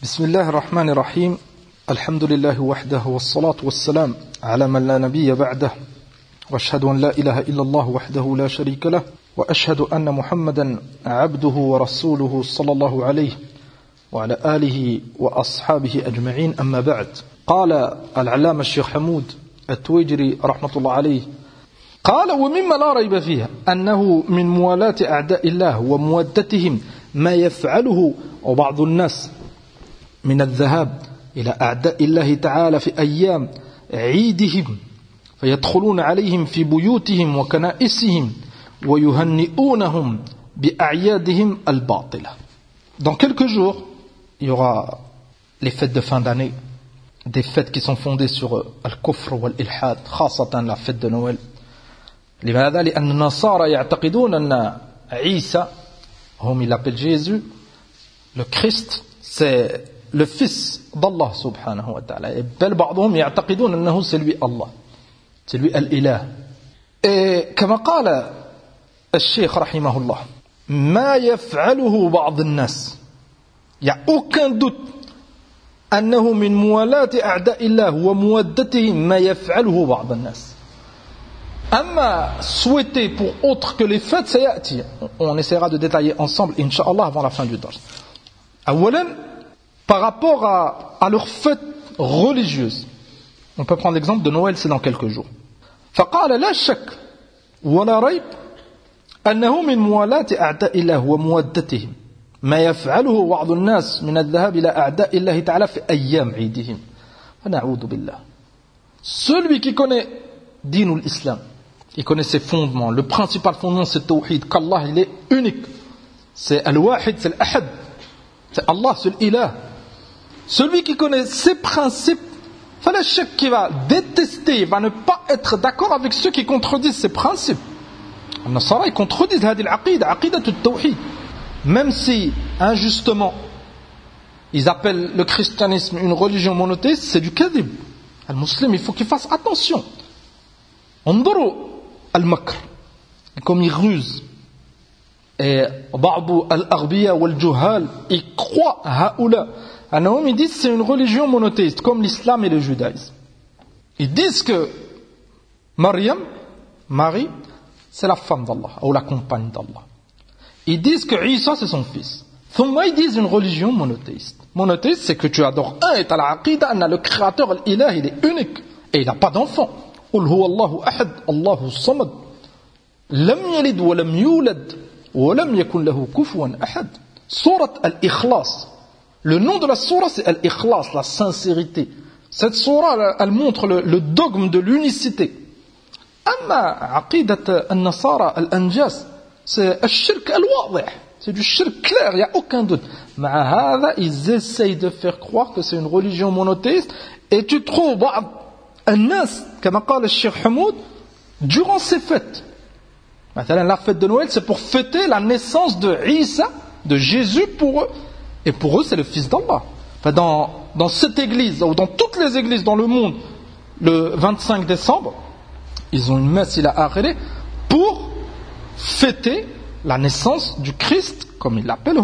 بسم الله الرحمن الرحيم الحمد لله وحده والصلاة والسلام على من لا نبي بعده وأشهد أن لا إله إلا الله وحده لا شريك له وأشهد أن محمدا عبده ورسوله صلى الله عليه وعلى آله وأصحابه أجمعين أما بعد. قال العلامة الشيخ حمود التويجري رحمة الله عليه قال ومما لا ريب فيها أنه من موالاة أعداء الله ومودتهم ما يفعله بعض الناس من الذهاب إلى أعداء الله تعالى في أيام عيدهم فيدخلون عليهم في بيوتهم وكنائسهم ويهنئونهم بأعيادهم الباطلة. Dans quelques jours, il y aura les fêtes de fin d'année, des fêtes qui sont fondées sur al-kufr wal-ilhad, خاصة la fête de Noël. لماذا؟ لأن النصارى يعتقدون أن عيسى هم il appelle Jésus, le Christ, c'est le fils d'Allah subhanahu wa ta'ala. Et بل بعضهم يعتقدون أنه c'est lui Allah, c'est lui الإله. Et كما قال الشيخ رحمه الله ما يفعله بعض الناس, il n'y a aucun doute أنه من موالاة أعداء الله ومودتهم ما يفعله بعض الناس. أما souhaiter pour autre que les fêtes, ça يأتي. On essaiera de détailler ensemble, Inch'Allah, avant la fin du dars. أولا, par rapport à leurs fêtes religieuses, on peut prendre l'exemple de Noël, c'est dans quelques jours. فقال لا شك ولا ريب أنه من موالاة أعداء الله ومودتهم ما يفعله بعض الناس من الذهاب إلى أعداء الله تعالى في أيام عيدهم. فنعوذ بالله. Celui qui connaît دين l'islam, il connaît ses fondements. Le principal fondement, c'est Tawhid, qu'Allah, il est unique. C'est Al-Wahid, c'est Al-Ahad. C'est Allah, c'est l'Ilah. Celui qui connaît ses principes, fala shak qui va détester, va ne pas être d'accord avec ceux qui contredisent ses principes. Les Nasara, ils contredisent هذه العقيدة, عقيدة التوحيد. Même si, injustement, ils appellent le christianisme une religion monothéiste, c'est du kadhib. Le musulman, il faut qu'il fasse attention. انظروا المكر, comme ils rusent. Et بعض الأغبياء والجهال, ils croient هؤلاء أنهم, ils disent c'est une religion monothéiste comme l'islam et le judaïsme. Ils disent que Marie, c'est la femme d'Allah ou la compagne d'Allah. Ils disent que Isa, c'est son fils. Thumma, ils disent une religion monothéiste. Monothéiste, c'est que tu adores un, et tu as la aqida, le créateur, l'ilah, il est unique et il n'a pas d'enfant. قل هو الله أحد الله الصمد لم يلد ولم يولد ولم يكن له كفوا أحد. Sourate al-Ikhlas. Le nom de la sourate, c'est al-Ikhlas, la sincérité. Cette sourate, elle montre le dogme de l'unicité. أما عقيدة النصارى الأنجاس, c'est الشرك الواضح, c'est du shirk clair, il n'y a aucun doute. مع هذا, ils essayent de faire croire que c'est une religion monothéiste, et tu trouves الناس كما قال الشيخ حمود durant ces fêtes. Maintenant, la fête de Noël, c'est pour fêter la naissance de Isa, de Jésus pour eux. Et pour eux, c'est le fils d'Allah. Enfin, dans cette église, ou dans toutes les églises dans le monde, le 25 décembre, ils ont une messe il a arrêté pour fêter la naissance du Christ, comme ils l'appellent.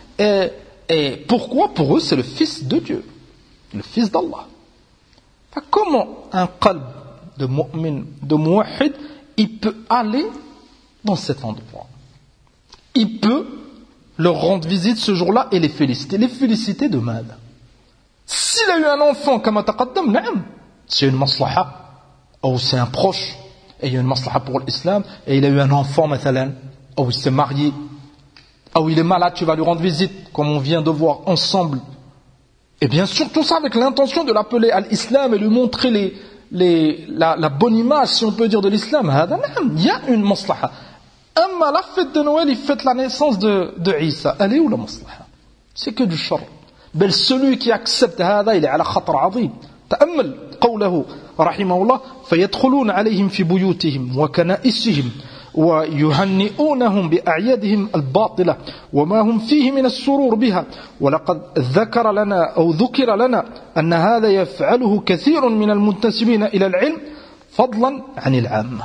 Et pourquoi? Pour eux, c'est le fils de Dieu, le fils d'Allah. Enfin, comment un qalb de mu'min, de muwahhid, il peut aller dans cet endroit? Il peut leur rendre visite ce jour-là et les féliciter. Les féliciter de mal. S'il a eu un enfant, comme taqaddam, naam, c'est une maslaha, ou c'est un proche, et il y a une maslaha pour l'islam, et il a eu un enfant, mathalan, ou il s'est marié, ou il est malade, tu vas lui rendre visite, comme on vient de voir ensemble. Et bien sûr, tout ça avec l'intention de l'appeler à l'islam et lui montrer la bonne image, si on peut dire, de l'islam. Il y a une maslaha. Amma la fête de Noël, il fête la naissance de Isa. Elle est où la maslaha? C'est que du shar. Bel celui qui accepte هذا, il est على خطر عظيم. تأمل قوله رحمه الله فيدخلون عليهم في بيوتهم وكنائسهم ويهنئونهم بأعيادهم الباطلة وما هم فيه من السرور بها ولقد ذكر لنا أن هذا يفعله كثير من المنتسبين إلى العلم فضلا عن العامة.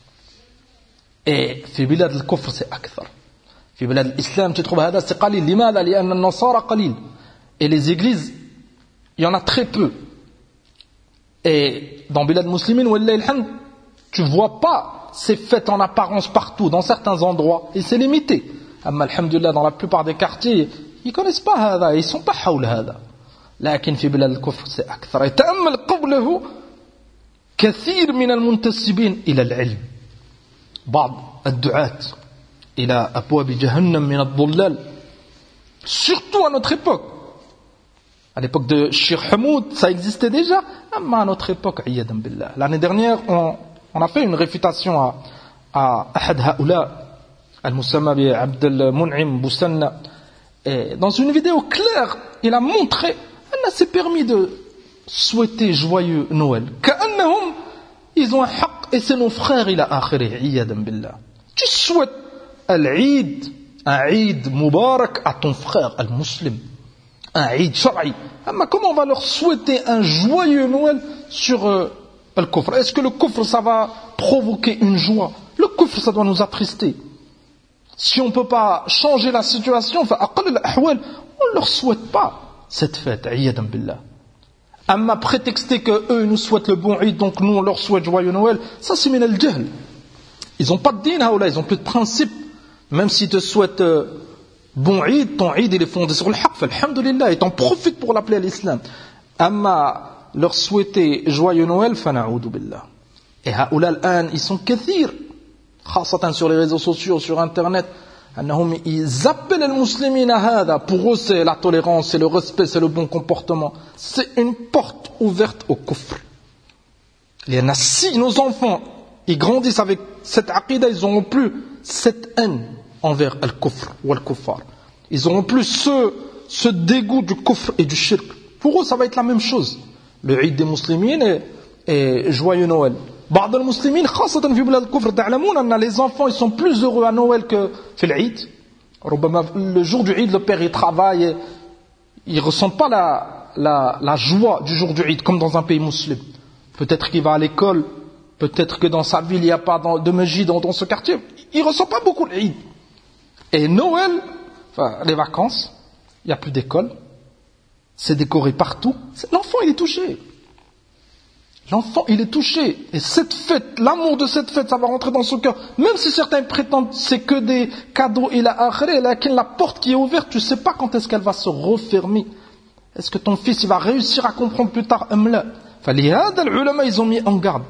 Et في بلاد الكفر c'est أكثر. في بلاد الإسلام تتخذ هذا c'est قليل. لماذا؟ لأن النصارى قليل. Et les églises, il y en a très peu. Et dans Bilad Muslimin, tu ne vois pas ces fêtes en apparence partout, dans certains endroits, et c'est limité. Amma alhamdulillah, dans la plupart des quartiers, ils ne connaissent pas hada, ils ne sont pas haoul hada. لكن في بلاد الكفر c'est أكثر. يتأمل قوله كثير من المنتسبين إلى العلم. بعض الدعاة إلى أبواب جهنم من الضلال. Surtout à notre époque. À l'époque de Cheikh Hamoud, ça existait déjà. Mais à notre époque, عياذا بالله. L'année dernière, on a fait une réfutation à أحد هؤلاء المسمى بعبد المنعم بوسنة. Et dans une vidéo claire, il a montré qu'il s'est permis de souhaiter joyeux Noël. كأنهم ils ont un haq et c'est nos frères إلى آخره عياذا بالله. Tu souhaites العيد, un Eid Mubarak à ton frère, al-Muslim. Un Eid Shar'i. Mais comment on va leur souhaiter un joyeux Noël sur le kufr? Est-ce que le kufr, ça va provoquer une joie? Le kufr, ça doit nous attrister. Si on ne peut pas changer la situation, on ne leur souhaite pas cette fête. Ayyadan billah. Amma prétexter qu'eux nous souhaitent le bon Eid, donc nous on leur souhaite joyeux Noël, ça c'est min al-jahl. Ils n'ont pas de din, ils n'ont plus de principe. Même s'ils te souhaitent bon Eid, ton Eid il est fondé sur le haqq, alhamdulillah, et t'en profites pour l'appeler à l'islam. Amma leur souhaiter joyeux Noël, fana'oudou billah. Et haoula al-an, ils sont kathir, khasatan sur les réseaux sociaux, sur internet, ils appellent les musulmans à hada. Pour eux c'est la tolérance, c'est le respect, c'est le bon comportement. C'est une porte ouverte au kufr. Si nos enfants ils grandissent avec cette aqida, ils n'auront plus cette haine envers al-kufr ou al-kuffar. Ils n'auront plus ce dégoût du kufr et du shirk. Pour eux, ça va être la même chose. Le Eid des musulmans et joyeux Noël. بعض المسلمين خاصة في بلاد الكفر تعلمون أن les enfants ils sont plus heureux à Noël que في العيد. ربما le jour du Eid le père il travaille et il ressent pas la joie du jour du Eid comme dans un pays musulman. Peut-être qu'il va à l'école. Peut-être que dans sa ville, il n'y a pas de masjid dans ce quartier. Il ne ressent pas beaucoup l'Eid. Et Noël, les vacances, il n'y a plus d'école. C'est décoré partout. L'enfant, il est touché. L'enfant, il est touché. Et cette fête, l'amour de cette fête, ça va rentrer dans son cœur. Même si certains prétendent c'est que des cadeaux, la porte qui est ouverte, tu ne sais pas quand est-ce qu'elle va se refermer. Est-ce que ton fils il va réussir à comprendre plus tard? فلهذا العلماء ils ont mis en garde.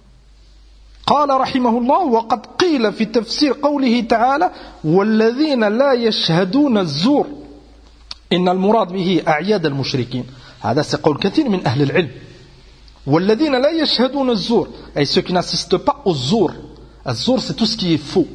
قال رحمه الله وقد قيل في تفسير قوله تعالى والذين لا يشهدون الزور إن المراد به أعياد المشركين. هذا سيقول كثير من أهل العلم. والذين لا يشهدون الزور أي ceux qui n'assistent pas au zour. الزور c'est tout ce qui est faux.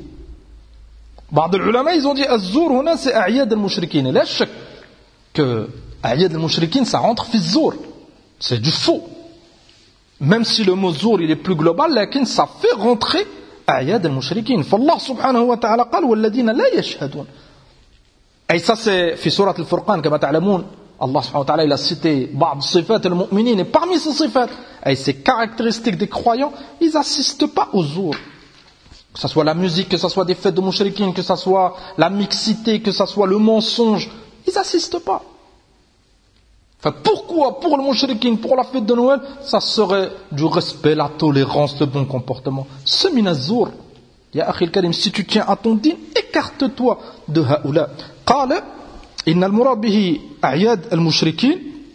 بعض العلماء ils ont dit الزور هنا c'est أعياد المشركين. لا شك que أعياد المشركين ça rentre في الزور. C'est du faux. Même si le mot zour il est plus global, lakin ça fait rentrer أعياد المشركين. فالله سبحانه وتعالى قال والذين لا يشهدون. Et ça c'est في سورة الفرقان كما تعلمون. Allah subhanahu wa ta'ala il a cité بعض صفات المؤمنين et parmi ces صفات et ces caractéristiques des croyants, ils n'assistent pas aux zour. Que ce soit la musique, que ce soit des fêtes de mushrikin, que ce soit la mixité, que ce soit le mensonge, ils n'assistent pas. Enfin, pourquoi pour le mushrikin, pour la fête de Noël, ça serait du respect, la tolérance, le bon comportement? C'est minazour. Ya akhi al-karim, si tu tiens à ton din, écarte-toi de haoula. قال إن المراد به أعياد المشركين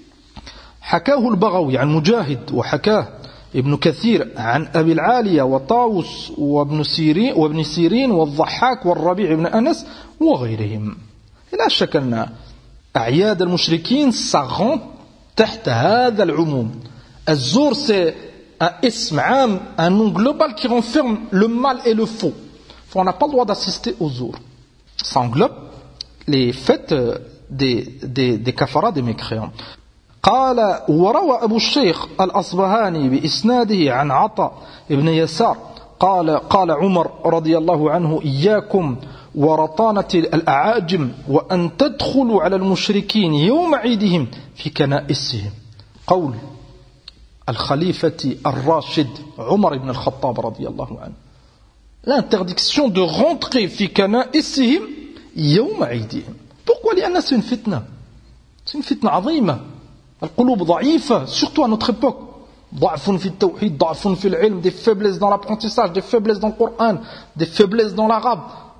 حكاه البغوي عن مجاهد وحكاه ابن كثير عن أبي العالية وطاووس وابن سيرين والضحاك والربيع بن أنس وغيرهم. لا شك أن أعياد المشركين ça rentre تحت هذا العموم. الزور c'est un اسم عام, un nom global qui renferme le mal et le faux. On n'a pas le droit d'assister aux zour. Ça englobe les fêtes des kafaras, des mécréants. قال وروى أبو الشيخ الأصبهاني بإسناده عن عطاء ابن يسار قال عمر رضي الله عنه إياكم ورطانة الأعاجم وأن تدخلوا على المشركين يوم عيدهم في كنائسهم. قول الخليفة الراشد عمر بن الخطاب رضي الله عنه. L'interdiction de rentrer في كنائسهم يوم عيدهم. Pourquoi? لأن c'est une fitna. C'est une fitna azima. Al-qulub da'ifa, surtout à notre époque. Da'fun fi al-tawhid, da'fun fi al-ilm, des faiblesses dans l'apprentissage, des faiblesses dans le Coran, des faiblesses dans l'arabe.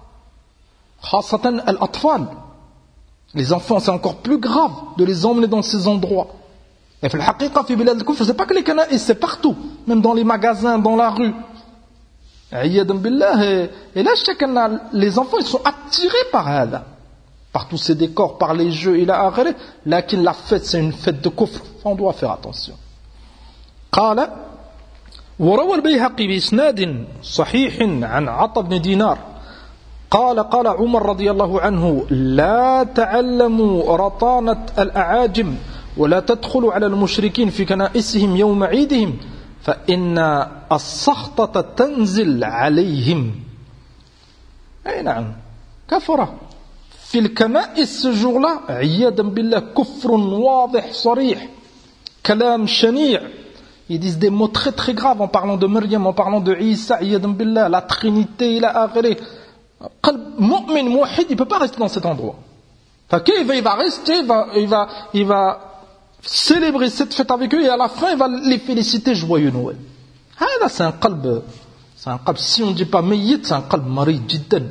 Khasatan al-atfal. Les enfants, c'est encore plus grave de les emmener dans ces endroits. Et في الحقيقة في بلاد الكفر, c'est pas que les Canaïs, c'est partout, même dans les magasins, dans la rue. عياذا بالله. Et là, les enfants, ils sont attirés par هذا, par tous ces décors, par les jeux, il a arrêté. Lakin la fête, c'est une fête de kufr. On doit faire attention. قال وروى البيهقي بإسناد صحيح عن عطا بن دينار قال عمر رضي الله عنه لا تعلموا رطانة الأعاجم ولا تدخلوا على المشركين في كنائسهم يوم عيدهم فإن السخطة تنزل عليهم. أي نعم, كفرة في الكنائس ce jour-là, عياذا بالله, كفر واضح صريح, كلام شنيع. Ils disent des mots très très graves en parlant de Maryam, en parlant de Isa, عياذا بالله, la Trinité, il a agréé. قلب مؤمن موحد, il ne peut pas rester dans cet endroit. Il va rester, il va célébrer cette fête avec eux et à la fin il va les féliciter joyeux Noël. هذا c'est un qalb, si on ne dit pas ميت, c'est un qalb مريض جدا.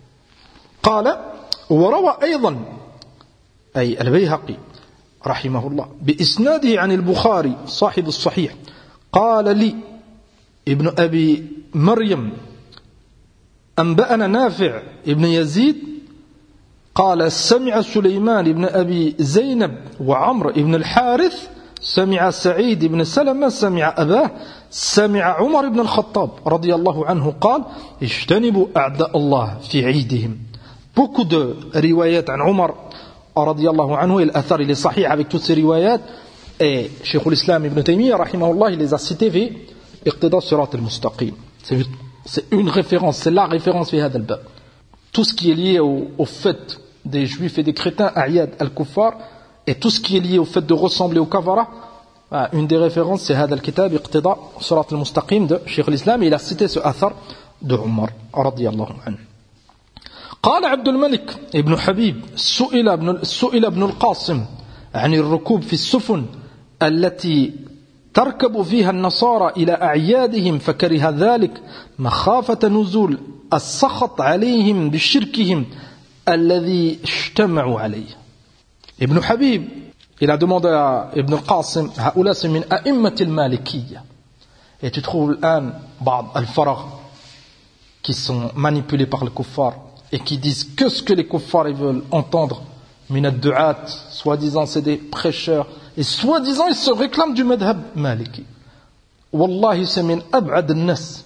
قال وروى أيضا أي البيهقي رحمه الله بإسناده عن البخاري صاحب الصحيح قال لي ابن أبي مريم أنبأنا نافع ابن يزيد قال سمع سليمان بن أبي زينب وعمر بن الحارث سمع سعيد بن سلمة سمع أباه سمع عمر بن الخطاب رضي الله عنه قال اجتنبوا أعداء الله في عيدهم. Beaucoup de riwayat عن عمر رضي الله عنه, et l'Athar il est sahih avec toutes ces riwayat, et Cheikh l'Islam Ibn Taymiyyah rahimahullah il les a cités في اقتضاء الصراط المستقيم. C'est une référence, c'est la référence في هذا الباب. Tout ce qui est lié au fait des juifs et des chrétiens, A'yad al-Kuffar, et tout ce qui est lié au fait de ressembler au Kafara, une des références c'est هذا الكتاب اقتضاء الصراط المستقيم de Cheikh l'Islam, et il a cité ce Athar de Omar رضي الله عنه. قال عبد الملك ابن حبيب سئل ابن القاسم عن الركوب في السفن التي تركب فيها النصارى إلى أعيادهم فكره ذلك مخافة نزول السخط عليهم بشركهم الذي اجتمعوا عليه. Ibn Habib, il a demandé à Ibn al-Qasim, هؤلاء c'est من أئمة المالكية. Et tu trouves الآن بعض الفرق qui sont manipulés par le kuffar et qui disent que ce que les kuffars ils veulent entendre, min ad-du'at, soi-disant c'est des prêcheurs, et soi-disant ils se réclament du madhab maliki. Wallahi c'est min ab'ad al-nas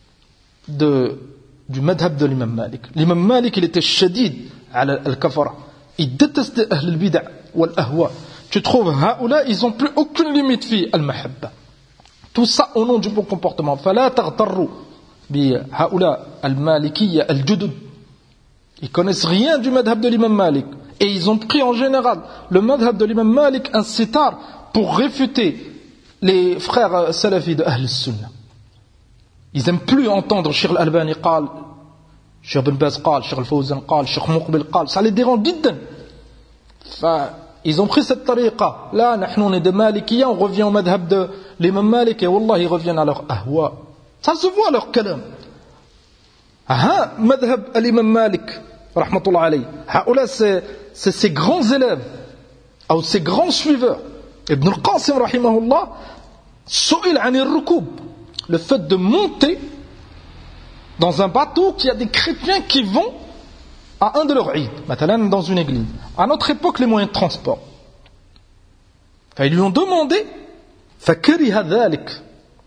du madhab de l'imam Malik. L'imam Malik il était shadid ala al-kafara, il détestait ahl al-bid'a wal ahwa. Tu trouves haoula ils ont plus aucune limite fi al-mahabba, tout ça au nom du bon comportement. Fala taghtarru bi haoula al-malikiyya al-judud. Ils connaissent rien du madhab de l'imam Malik. Et ils ont pris en général le madhab de l'imam Malik un sitar pour réfuter les frères salafis de Ahl al-Sunnah. Ils n'aiment plus entendre Cheikh al-Albani qal, Cheikh Ibn Baz qal, Cheikh al-Fawzan qal, Cheikh Muqbil qal. Ça les dérange jiddan. Ils ont pris cette tariqa. Là, nous on est des Malikiya, on revient au madhab de l'imam Malik et wallah ils reviennent à leur ahwa. Ça se voit leur kalam. Ah, madhab al-imam Malik rahmatullah alayhi. Haoula c'est ses grands élèves ou ses grands suiveurs. Ibn al-Qasim rahimahullah su'il 'an al-rukub, le fait de monter dans un bateau qui a des chrétiens qui vont à un de leurs Eid, مثلا dans une église. À notre époque les moyens de transport. Ils lui ont demandé فكره ذلك.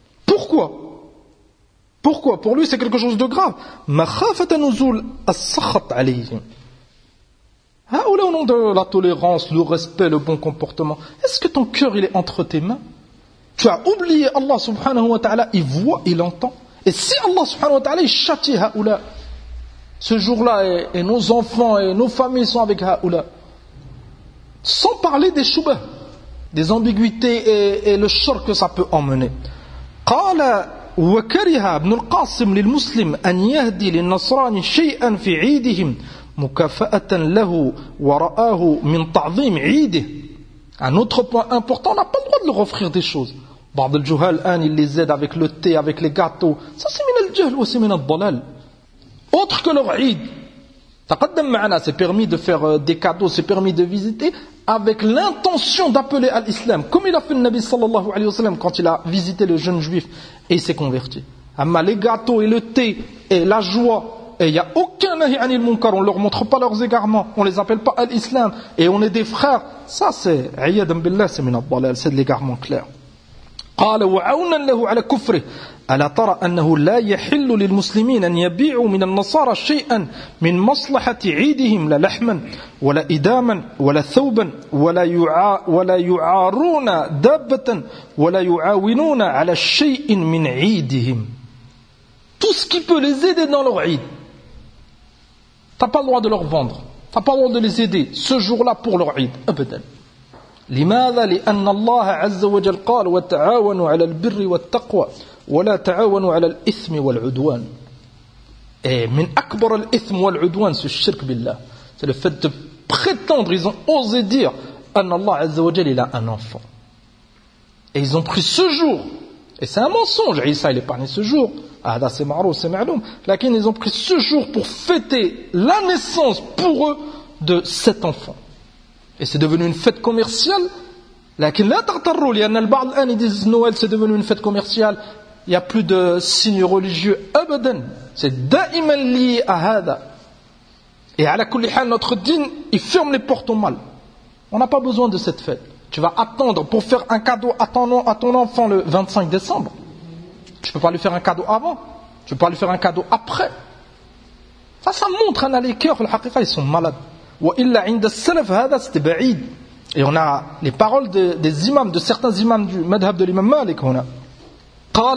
Pourquoi? Pour lui c'est quelque chose de grave. مخافة نزول السخط عليهم. Au nom de la tolérance, le respect, le bon comportement, est-ce que ton cœur il est entre tes mains? Tu as oublié Allah subhanahu wa ta'ala, il voit, il entend. Et si Allah subhanahu wa ta'ala il châtie haoula ce jour-là, et nos enfants et nos familles sont avec haoula, sans parler des shubah, des ambiguïtés et le shirk que ça peut emmener. قال وكره ابن القاسم للمسلم أن يهدي للنصراني شيئا في عيدهم مكافأة له ورآه من تعظيم عيده. Un autre point important, on n'a pas le droit de leur offrir des choses. بعض الجهال الآن ils les aident avec le thé, avec les gâteaux. Ça c'est من الجهل وسي من الضلال. Autre que leur Eid. تقدم معنا, c'est permis de faire des cadeaux, c'est permis de visiter avec l'intention d'appeler à l'islam, comme il a fait le Nabi sallallahu alayhi wa sallam quand il a visité le jeune juif et il s'est converti. Amma les gâteaux et le thé et la joie, et il n'y a aucun nahi anil munkar, on ne leur montre pas leurs égarements, on ne les appelle pas à l'islam et on est des frères, ça c'est ayadan billah, c'est min ad-dalal, c'est de l'égarement clair. قال وعونا له على كفره ألا ترى أنه لا يحل للمسلمين أن يبيعوا من النصارى شيئا من مصلحة عيدهم لا لحما ولا إداما ولا ثوبا ولا يعارون دابة ولا يعاونون على شيء من عيدهم. Tout ce qui peut les aider dans leur Eid, t'as pas le droit de leur vendre, t'as pas le droit de les aider ce jour-là pour leur Eid, أبدا. لماذا؟ لأن الله عز وجل قال وتعاونوا على البر والتقوى ولا تعاونوا على الإثم والعدوان. Et من أكبر الإثم والعدوان c'est le shirk billah. C'est le fait de prétendre, ils ont osé dire أن الله عز وجل il a un enfant. Et ils ont pris ce jour, et c'est un mensonge, Isa il est pas né ce jour, هذا c'est معروف c'est معلوم, لكن ils ont pris ce jour pour fêter la naissance pour eux de cet enfant. Et c'est devenu une fête commerciale. لكن لا تغتروا لأن البعض الآن ils disent Noël c'est devenu une fête commerciale. Il n'y a plus de signes religieux. أبدا. C'est دائما lié à هذا. Et على كل حال notre dîne il ferme les portes au mal. On n'a pas besoin de cette fête. Tu vas attendre pour faire un cadeau à ton enfant le 25 décembre. Tu ne peux pas lui faire un cadeau avant. Tu ne peux pas lui faire un cadeau après. Ça montre les cœurs ils sont malades. وإلا عند السلف هذا c'était بعيد. Et on a les paroles des imams, de certains imams du madhab de l'imam Malik هنا. قال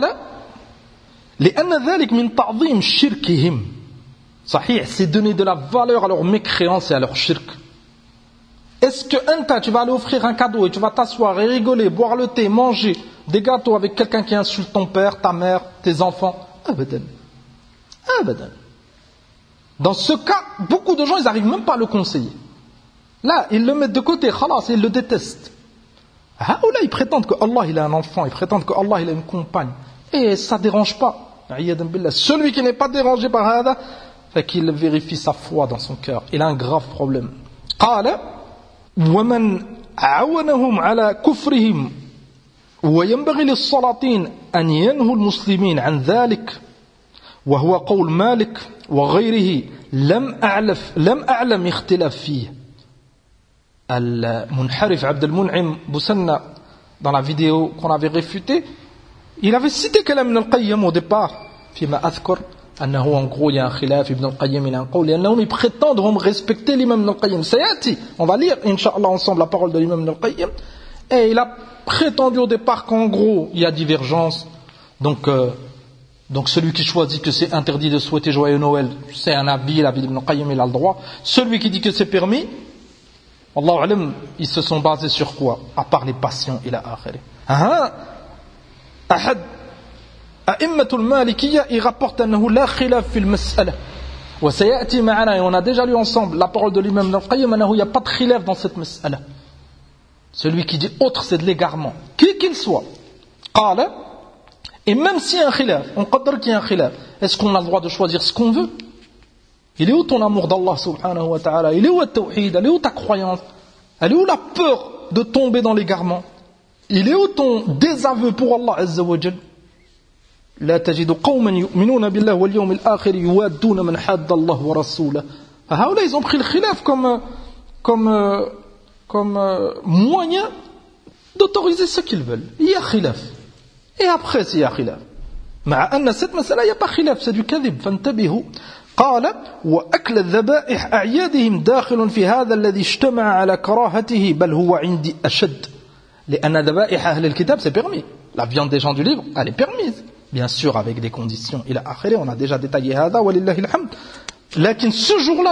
لأن ذلك من تعظيم شركهم. صحيح, c'est donner de la valeur à leur mécréance et à leur shirk. Est-ce que tu vas aller offrir un cadeau et tu vas t'asseoir et rigoler, boire le thé, manger des gâteaux avec quelqu'un qui insulte ton père, ta mère, tes enfants? Abadan. Abadan. Dans ce cas, beaucoup de gens, ils n'arrivent même pas à le conseiller. Là, ils le mettent de côté, khalas, ils le détestent. Là, ils prétendent que Allah il a un enfant, ils prétendent que Allah il a une compagne. Et ça ne dérange pas. Celui qui n'est pas dérangé par hada, fait qu'il vérifie sa foi dans son cœur. Il a un grave problème. قال ومن عاونهم على كفرهم وينبغي للسلاطين أن ينهوا المسلمين عن ذلك وهو قول مالك وغيره لم أعلم اختلاف فيه. Al-Munharif Abd al-Mun'im Boussanna, dans la vidéo qu'on avait réfutée, il avait cité Kalam Ibn al-Qayyim au départ, فيما أذكر أنه en gros il y a un khilaf, Ibn al-Qayyim il a un qawl, لأنهم ils prétendent respecter l'imam Ibn al-Qayyim. Sayati, on va lire Inch'Allah ensemble la parole de l'imam Ibn al-Qayyim, et il a prétendu au départ qu'en gros il y a divergence, donc celui qui choisit que c'est interdit de souhaiter joyeux Noël, c'est un avis, l'avis d'Ibn al-Qayyim il a le droit. Celui qui dit que c'est permis, Allahu alam, ils se sont basés sur quoi? À part les passions, ila akhiri. Ahad A'immatul Malikiyya, il rapporte annahu la khilaf fil mas'ala. Wa sayati ma'ana, et on a déjà lu ensemble la parole de l'imam Ibn al-Qayyim, annahu il n'y a pas de khilaf dans cette mas'ala. Celui qui dit autre, c'est de l'égarement. Qui qu'il soit. Qala, et même s'il y a un khilaf, on qadr qu'il y a un khilaf, est-ce qu'on a le droit de choisir ce qu'on veut? Il est où ton amour d'Allah subhanahu wa ta'ala? Il est où le tawhid? Elle est où ta croyance? Elle est où la peur de tomber dans l'égarement? Il est où ton désaveu pour Allah azza wa jal? لا تجد قوما يؤمنون بالله واليوم الآخر يوادون من حاد الله ورسوله. هؤلاء ils ont pris le khilaf comme moyen d'autoriser ce qu'ils veulent. Il y a khilaf. Et après s'il y a khilaf. مع أن cette مسألة il n'y a pas khilaf, c'est du kadhib. فانتبهوا. قال وأكل الذبائح أعيادهم داخل في هذا الذي اجتمع على كراهته بل هو عندي أشد. لأن ذبائح أهل الكتاب c'est permis. La viande des gens du livre, elle est permise. Bien sûr, avec des conditions. Il a akhiré, on a déjà détaillé hada, walillahi alhamd. Lakin ce jour-là,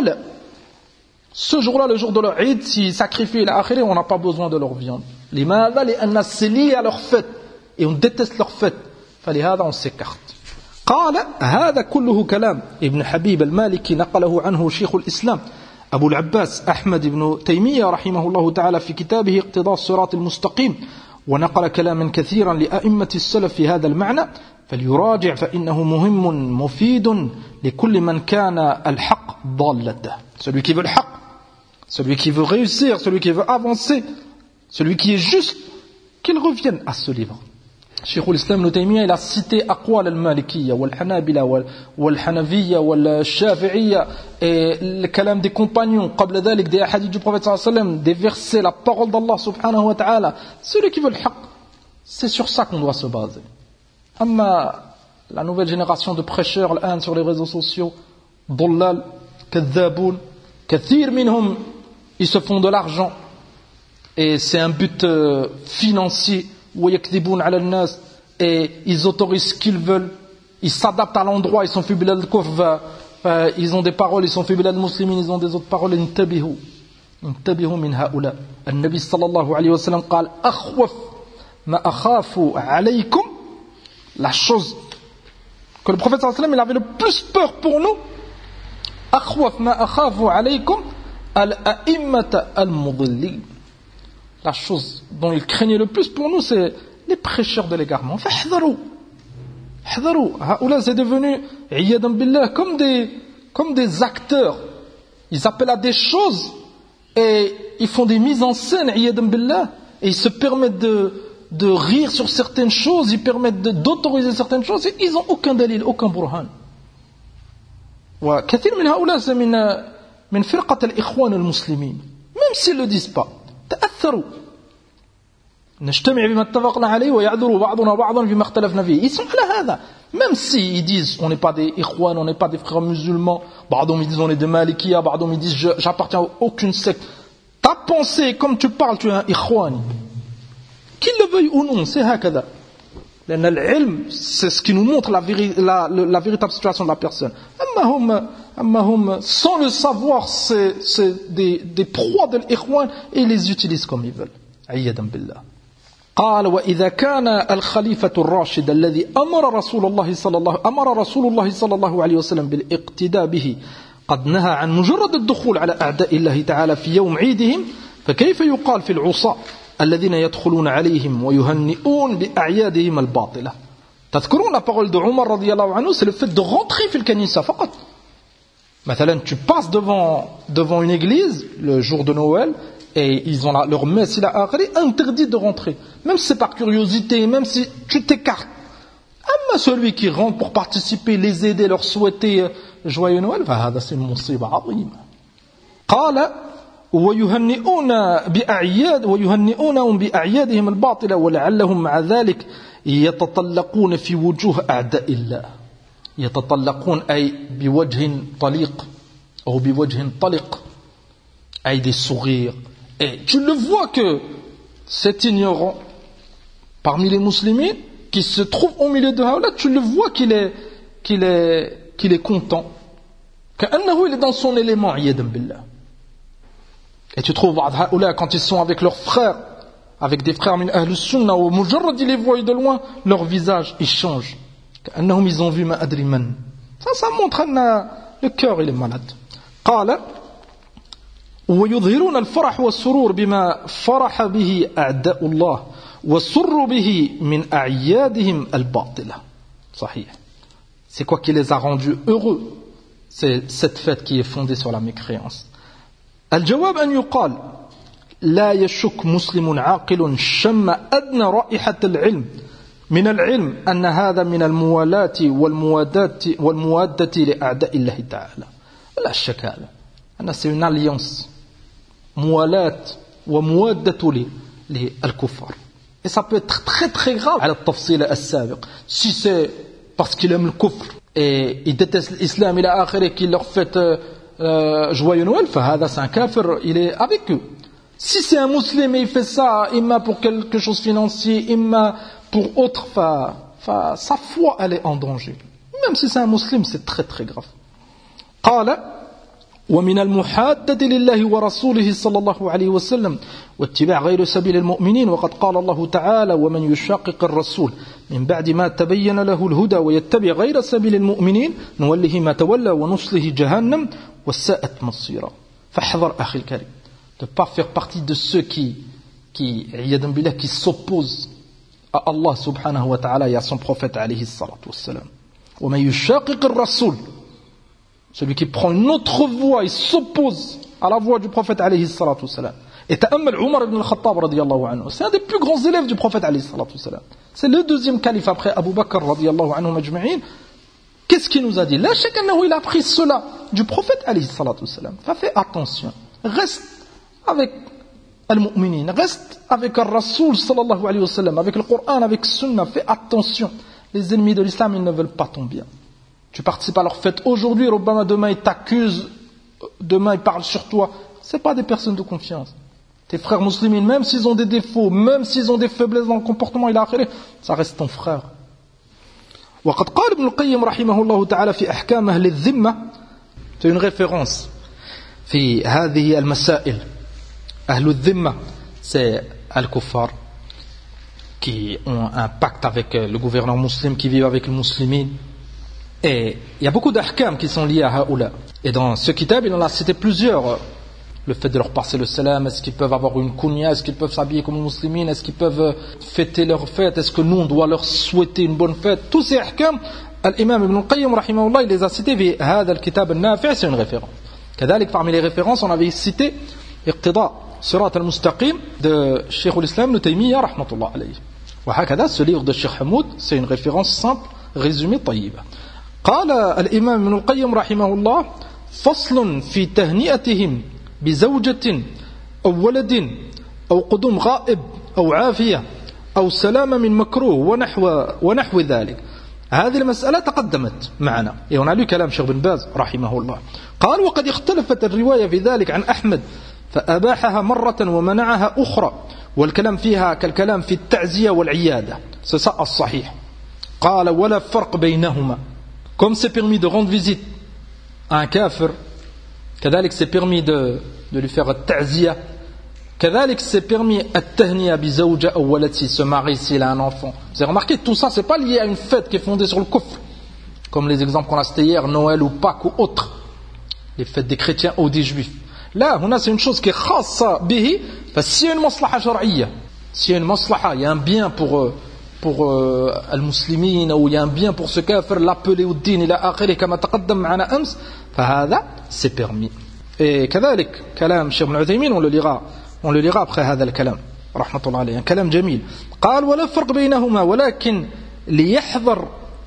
le jour de leur Eid, s'ils sacrifient, il a akhiré, on n'a pas besoin de leur viande. Limadha, li'anna c'est lié à leur fête. Et on déteste leur fête. Falihada, on s'écarte. قال هذا كله كلام ابن حبيب المالكي نقله عنه شيخ الإسلام أبو العباس أحمد بن تيمية رحمه الله تعالى في كتابه اقتضاء الصراط المستقيم ونقل كلاما كثيرا لأئمة السلف في هذا المعنى فليراجع فإنه مهم مفيد لكل من كان الحق ضالته. Celui qui veut le haq, celui qui veut réussir, celui qui veut avancer, celui qui est juste, qu'il revienne à ce livre. Cheikh al-Islam Ibn Taymiyyah, il a cité أقوال المالكية والحنابلة والحنفية والشافعية et le kalam des compagnons قبل ذلك des hadiths du prophète sallallahu alayhi wa sallam, des versets, la parole d'Allah subhanahu wa ta'ala. Celui qui veut le haq, c'est sur ça qu'on doit se baser. Amma la nouvelle génération de prêcheurs الآن sur les réseaux sociaux, ضلال كذابون كثير منهم, ils se font de l'argent et c'est un but financier. ويكذبون على الناس et ils autorisent ce qu'ils veulent, ils s'adaptent à l'endroit, ils sont fi bilad al-kufr, ils ont des paroles, ils sont fi bilad al-muslimin, ils ont des autres paroles. انتبهوا من هؤلاء. النبي صلى الله عليه وسلم قال أخوف ما أخاف عليكم, la chose que le prophète sallallahu alayhi wa sallam il avait le plus peur pour nous, أخوف ما أخاف عليكم الأئمة المضلين. La chose dont il craignait le plus pour nous, c'est les prêcheurs de l'égarement. فاحذروا. هؤلاء c'est devenu عياذا بالله comme des acteurs. Ils appellent à des choses et ils font des mises en scène عياذا بالله, et ils se permettent de rire sur certaines choses, ils permettent d'autoriser certaines choses et ils n'ont aucun dalil, aucun burhan. وكثير من هؤلاء c'est من فرقة الإخوان المسلمين, même s'ils ne le disent pas. تأثروا نجتمع بما اتفقنا عليه ويعذر بعضنا بعضا فيما اختلفنا فيه. Ils sont على هذا, même si ils disent on n'est pas des ikhwan, on n'est pas des frères musulmans, بعضهم ils disent on est des malikiya, بعضهم ils disent j'appartiens à aucune secte. Ta pensée, comme tu parles, tu es un ikhwani, qu'il le veuille ou non, c'est هكذا. لأن العلم c'est ce qui nous montre la véritable situation de la personne. أما هم sans le savoir c'est des proies de l'ikhwan et ils les utilisent comme ils veulent. عياذا بالله. قال وإذا كان الخليفة الراشد الذي أمر رسول الله صلى الله عليه وسلم بالاقتداء به قد نهى عن مجرد الدخول على أعداء الله تعالى في يوم عيدهم, فكيف يقال في العصاة الذين يدخلون عليهم ويهنئون بأعيادهم الباطلة. تذكرون la parole de Omar radiyallahu anhu, c'est le fait de rentrer في الكنيسة فقط. مثلا tu passes devant une église le jour de Noël et ils ont leur messe, il a interdit de rentrer, même si c'est par curiosité, même si tu t'écartes. Amma celui qui rentre pour participer, les aider, leur souhaiter joyeux Noël, فهذا c'est une مصيبة عظيمة. قال ويهنئونهم بأعيادهم الباطلة ولعلهم مع ذلك يتطلقون في وجوه أعداء الله. يتطلقون أي بوجه طليق أو بوجه طلق, أي des sourires. Et tu le vois que cet ignorant parmi les musulmans qui se trouve au milieu de Haoula, tu le vois qu'il est content, كأنه il est dans son élément عياذا بالله. Et tu trouves Haoula quand ils sont avec leurs frères, avec des frères min ahl sunnah, ou mujarrad ils les voient de loin, leur visage il change, كأنهم ils ont vu ma adri man. Ça montre que le cœur il est malade. قال ويظهرون الفرح والسرور بما فرح به أعداء الله وسروا به من أعيادهم الباطلة. صحيح. C'est quoi qui les a rendus heureux? C'est cette fête qui est fondée sur la mécréance. الجواب أن يقال لا يشك مسلم عاقل شم أدنى رائحة العلم من العلم أن هذا من الموالاة والموادة لأعداء الله تعالى. لا شك هذا أن c'est une alliance موالاة وموادة للكفار. Et ça peut être très très grave على التفصيل السابق. Si c'est parce qu'il aime le kufr et il déteste l'islam إلى آخره qu'il leur fait joyeux Noël, فهذا c'est un kafir, il est avec eux. Si c'est un musulman et il fait ça imma pour quelque chose financier, imma pour autre, sa foi elle est en danger. Même si c'est un musulman, c'est très très grave. قال ومن المحادة لله ورسوله صلى الله عليه وسلم واتباع غير سبيل المؤمنين, وقد قال الله تعالى ومن يشاقق الرسول من بعد ما تبين له الهدى ويتبع غير سبيل المؤمنين نوله ما تولى ونصله جهنم وساءت مصيرا. فاحذر أخي الكريم, de ne pas faire partie de ceux qui s'opposent à Allah subhanahu wa ta'ala et à son prophète alayhi salatu wassalam. وَمَن يُشَاقِقِ الرَّسُولِ, celui qui prend une autre voie et s'oppose à la voie du prophète alayhi salatu wassalam. Et ta'ammal Umar ibn al-Khattab radiyallahu anhu, c'est un des plus grands élèves du prophète alayhi salatu wassalam. C'est le deuxième calife après Abu Bakr radiyallahu anhu majma'in. Qu'est-ce qu'il nous a dit? La shakka annahu, il a appris cela du prophète alayhi salatu wassalam. Fais attention, reste avec al-mu'minin, reste avec al-Rasoul sallallahu alayhi wa sallam, avec le Coran, avec Sunna, fais attention. Les ennemis de l'islam, ils ne veulent pas ton bien. Tu participes à leur fête aujourd'hui, Rubbama demain ils t'accusent, demain ils parlent sur toi. C'est pas des personnes de confiance. Tes frères musulmans, même s'ils ont des défauts, même s'ils ont des faiblesses dans le comportement, ça reste ton frère. وقد قال ابن القيم رحمه الله تعالى في أحكام أهل الذمة, c'est une référence في هذه المسائل. أهل الذمة, c'est al-kuffar qui ont un pacte avec le gouverneur musulman, qui vivent avec les musulmans. Et il y a beaucoup d'ahkam qui sont liés à haoula. Et dans ce kitab, il en a cité plusieurs. Le fait de leur passer le salam, est-ce qu'ils peuvent avoir une kunya, est-ce qu'ils peuvent s'habiller comme les musulmans, est-ce qu'ils peuvent fêter leur fête, est-ce que nous on doit leur souhaiter une bonne fête. Tous ces ahkam, l'imam Ibn al-Qayyim rahimahullah, il les a cités via هذا الكتاب النافع, c'est une référence. كذلك parmi les références, on avait cité اقتضاء صراط المستقيم de Cheikh al-Islam Ibn Taymiyyah rahmatullah alayhi. وهكذا ce livre de Cheikh Hamoud, c'est une référence simple, résumée, طيبة. قال الإمام ابن القيم رحمه الله فصل في تهنئتهم بزوجة أو ولد أو قدوم غائب أو عافية أو سلامة من مكروه ونحو ذلك. هذه المسألة تقدمت معنا. Et on a lu كلام شيخ بن باز رحمه الله. قال وقد اختلفت الرواية في ذلك عن أحمد فأباحها مرة ومنعها أخرى والكلام فيها كالكلام في التعزية والعيادة. C'est ça الصحيح. قال ولا فرق بينهما. Comme c'est permis de rendre visite à un kafir, كذلك c'est permis de lui faire التعزية, كذلك c'est permis التهنئة بزوجة أو ولد s'il se marie, s'il a un enfant. Vous avez remarqué, tout ça c'est pas lié à une fête qui est fondée sur le kufr, comme les exemples qu'on a cités hier, Noël ou Pâques ou autres, les fêtes des chrétiens ou des juifs. Là, c'est une chose qui est khassa bihi, s'il y a une maslaha shar'iyya, s'il y a une maslaha, il y a un bien pour المسلمين أو il y a un bien pour ce kafir, l'appeler au din إلى آخره كما تقدم معنا أمس, فهذا c'est permis. Et كذلك كلام الشيخ ابن عثيمين on le lira après هذا الكلام رحمة الله عليه, un كلام جميل. قال ولا فرق بينهما ولكن ليحذر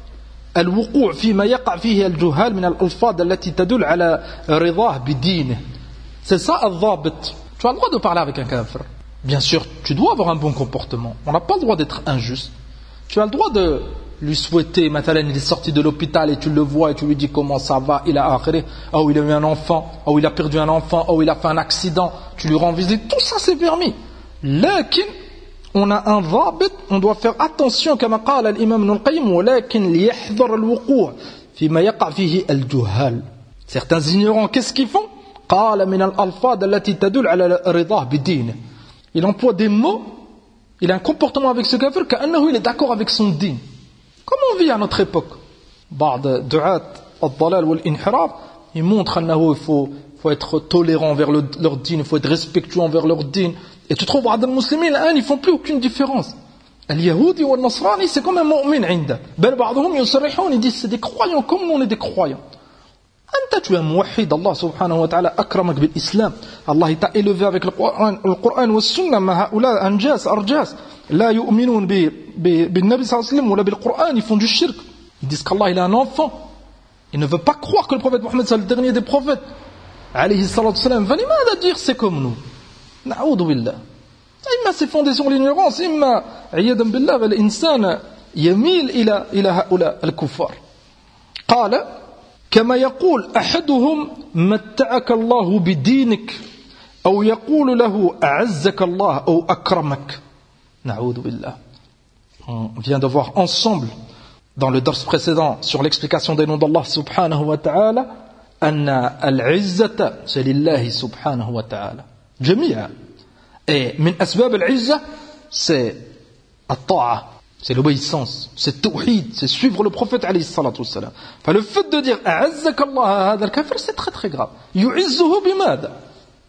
الوقوع فيما يقع فيه الجهال من الألفاظ التي تدل على رضاه بدينه. C'est ça الضابط. Tu as le droit de parler avec un kafir. Bien sûr, tu dois avoir un bon comportement. On n'a pas le droit d'être injuste. Tu as le droit de lui souhaiter, maintenant il est sorti de l'hôpital et tu le vois et tu lui dis comment ça va, il a akhiré, ou il a eu un enfant, ou il a perdu un enfant, ou il a fait un accident, tu lui rends visite, tout ça c'est permis. Lakin, on a un dhabit, on doit faire attention, comme قال الإمام ابن القيم, ولكن ليحذر الوقوع فيما يقع فيه الجهال. Certains ignorants, qu'est-ce qu'ils font? قال من الألفاظ التي تدل على رضاه بدينه. Il emploie des mots, il a un comportement avec ce kafir كأنه il est d'accord avec son din. Comme on vit à notre époque. بعض دعاة الضلال والانحراف, ils montrent qu'il faut être tolérant envers leur din, il faut être respectueux envers leur din. Et tu trouves بعض المسلمين الآن, ils font plus aucune différence. اليهودي والنصراني, c'est comme un mu'min عندك. بل بعضهم يصرحون, ils disent c'est des croyants comme nous on est des croyants. أنت tu es un muwahhid, Allah subhanahu wa ta'ala أكرمك بالإسلام. Allah t'a élevé avec le Coran والسنة, ما هؤلاء أنجاس أرجاس لا يؤمنون بالنبي صلى الله عليه وسلم ولا بالقرآن, ils font du shirk. Ils disent qu'Allah il a un enfant. Ils ne veulent pas croire que le prophète Mohammed c'est le dernier des prophètes. عليه الصلاة والسلام. فلماذا dire c'est comme nous? نعوذ بالله. إما c'est fondé sur l'ignorance, إما عياذا بالله الإنسان يميل إلى هؤلاء الكفار. قال كما يقول أحدهم متعك الله بدينك أو يقول له أعزك الله أو أكرمك. نعوذ بالله. On vient de voir ensemble dans le dars précédent sur l'explication des noms d'Allah subhanahu wa ta'ala أن العزة c'est لله subhanahu wa ta'ala جميعا. Et من أسباب العزة c'est الطاعة, c'est l'obéissance, c'est tawhid, c'est suivre le prophète alayhi salatu wassalam. Enfin, le fait de dire أعزك الله هذا الكافر, c'est très très grave. يعزه بماذا?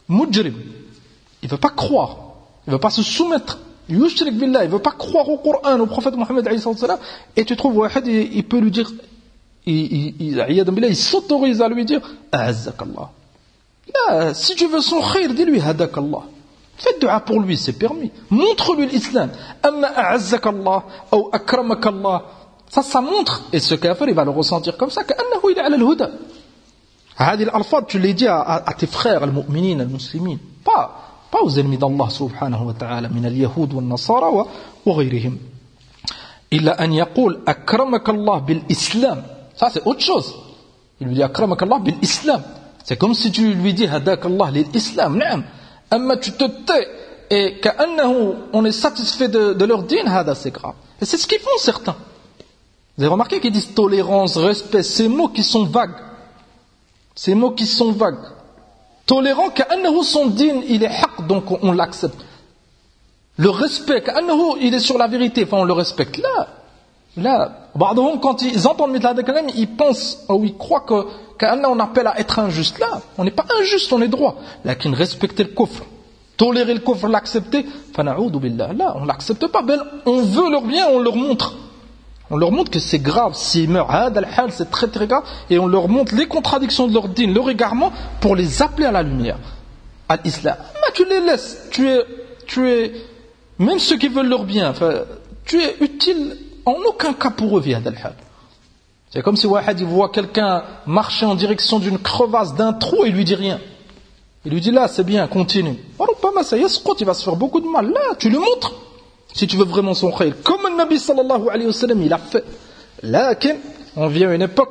mujrim, il ne veut pas croire, il ne veut pas se soumettre, yushrik billah, il ne veut pas croire au Coran, au prophète Mohammed, et tu trouves wahid, il peut lui dire, il s'autorise à lui dire A'azzak Allah. Là, si tu veux son khayr, dis-lui Hadak Allah. Fais dua pour lui, c'est permis. Montre-lui l'islam. Amma A'azzak Allah ou Akramak Allah. Ça montre, et ce kafir, il va le ressentir comme ça, qu'annahu il est ala al-huda. هذه الألفاظ, tu les dis à tes frères, les mu'minines, les muslimines, pas aux ennemis d'Allah subhanahu wa ta'ala, min al-yahoud wa al-nasara wa ghayrihim. Illa an yaqul akramak Allah bil islam. Ça, c'est autre chose. Il lui dit akramak Allah bil islam. C'est comme si tu lui dis hadak Allah lil islam. Naam. Amma tu te tais et qu'annahu on est satisfait de leur din, hada c'est grave. Et c'est ce qu'ils font certains. Vous avez remarqué qu'ils disent tolérance, respect, ces mots qui sont vagues. Ces mots qui sont vagues. Tolérant qu'annahu son din il est haq, donc on l'accepte. Le respect qu'annahu il est sur la vérité, enfin on le respecte. Là, quand ils entendent Mithla de Kalam, ils pensent ou ils croient qu'Allah on appelle à être injuste. Là, on n'est pas injuste, on est droit. Là, qu'ils respectent le kufr, tolérer le kufr, l'accepter, fana'oudou billah. Là, on l'accepte pas. Ben, on veut leur bien, on leur montre. On leur montre que c'est grave. S'ils meurent, al-hal, c'est très très grave. Et on leur montre les contradictions de leur din, leur égarement, pour les appeler à la lumière, à l'islam. Mais tu les laisses. Tu es, même ceux qui veulent leur bien, tu es utile en aucun cas pour eux, via Al-Hal. C'est comme si Wahid voit quelqu'un marcher en direction d'une crevasse, d'un trou, et il lui dit rien. Il lui dit là, c'est bien, continue. Il va se faire beaucoup de mal. Là, tu lui montres. Si tu veux vraiment son khayr. Comme le Nabi sallallahu alayhi wa sallam, il a fait. Là, on vient à une époque,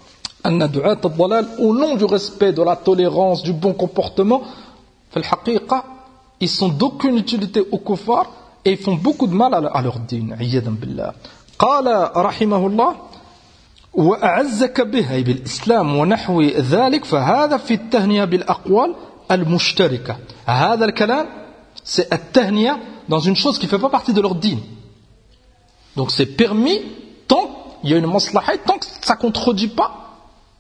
au nom du respect, de la tolérance, du bon comportement, ils sont d'aucune utilité aux kuffars et ils font beaucoup de mal à leur din. Iyadan billah. قال رحمه الله وأعزك به بالإسلام ونحو ذلك فهذا في التهنئة بالأقوال المشتركة. هذا الكلام c'est التهنئة dans une chose qui ne fait pas partie de leur din. Donc c'est permis tant qu'il y a une maslaha, tant que ça ne contredit pas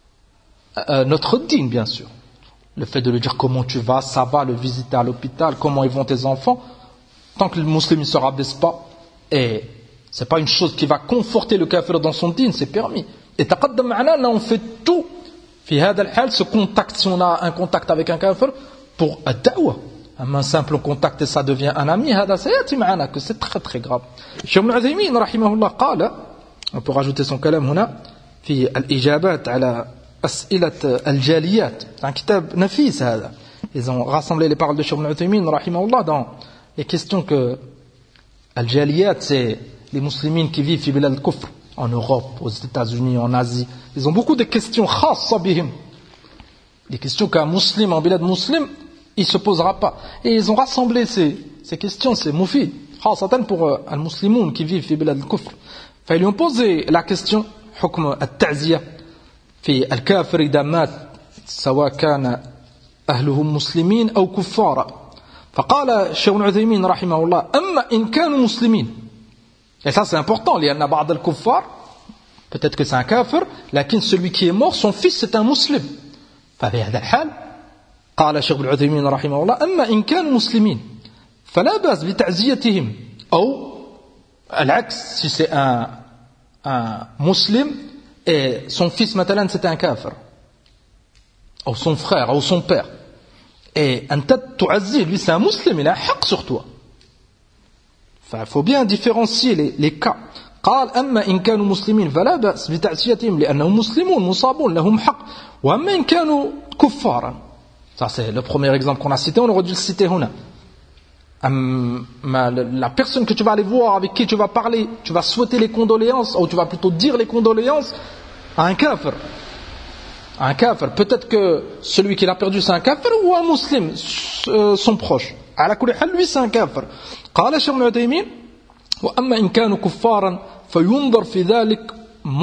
notre din, bien sûr. Le fait de lui dire comment tu vas, ça va, le visiter à l'hôpital, comment ils vont tes enfants, tant que le musulman ne se rabaisse pas, et c'est pas une chose qui va conforter le kafir dans son din, c'est permis. Et taqaddam ma'ana, là on fait tout, fi hada al-hal, ce contact, si on a un contact avec un kafir, pour ad-da'wa. Un simple contact et ça devient un ami, hada sayati ma'ana, que c'est très très grave. Cheikh Ibn Uthaymin, rahimahullah, qala, on peut rajouter son kalam huna, fi al-ijabat ala as'ilat al-jaliyat. C'est un kitab nafis, hada. Ils ont rassemblé les paroles de Cheikh Ibn Uthaymin, rahimahullah, dans les questions que al-jaliyat, c'est les musulmans qui vivent fi al-kufr, en Europe, aux États-Unis, en Asie. Ils ont beaucoup de questions khassa bihim. Des questions qu'un musulman en bilad muslim, il se posera pas. Et ils ont rassemblé ces questions, c'est mufid, khassatan pour un musulman qui vit fi bilad al-kufr. Ils lui ont posé la question, hukm al-ta'ziyah, fi al-kafir idha mat, sawa kana ahluhum muslimin ou kuffara. فقال الشيخ ابن عثيمين رحمه الله أما إن كانوا مسلمين. Et ça c'est important, il y en a بعض الكفار, peut-être que c'est un kafir, لكن celui qui est mort, son fils c'est un musulman. ففي هذا الحال قال الشيخ ابن عثيمين رحمه الله أما إن كانوا مسلمين فلا بأس بتعزيتهم أو العكس, si c'est un musulman et son fils مثلا c'est un kafir, ou son frère ou son père, et أنت تعزيه, lui c'est un musulman, il a un haq sur toi. Il faut bien différencier les cas. قال أما إن كانوا مسلمين فلا بأس بتعزيتهم لأنهم مسلمون مصابون لهم حق وأما إن كانوا كفارا. Ça c'est le premier exemple qu'on a cité, on aurait dû le citer هنا. La personne que tu vas aller voir, avec qui tu vas parler, tu vas souhaiter les condoléances, ou tu vas plutôt dire les condoléances à un kafir. Un kafir, peut-être que celui qui l'a perdu c'est un kafir ou un musulman, son proche. على كل حال lui c'est un kafir. قال الشيخ ابن عثيمين وأما إن كانوا كفارا فينظر في ذلك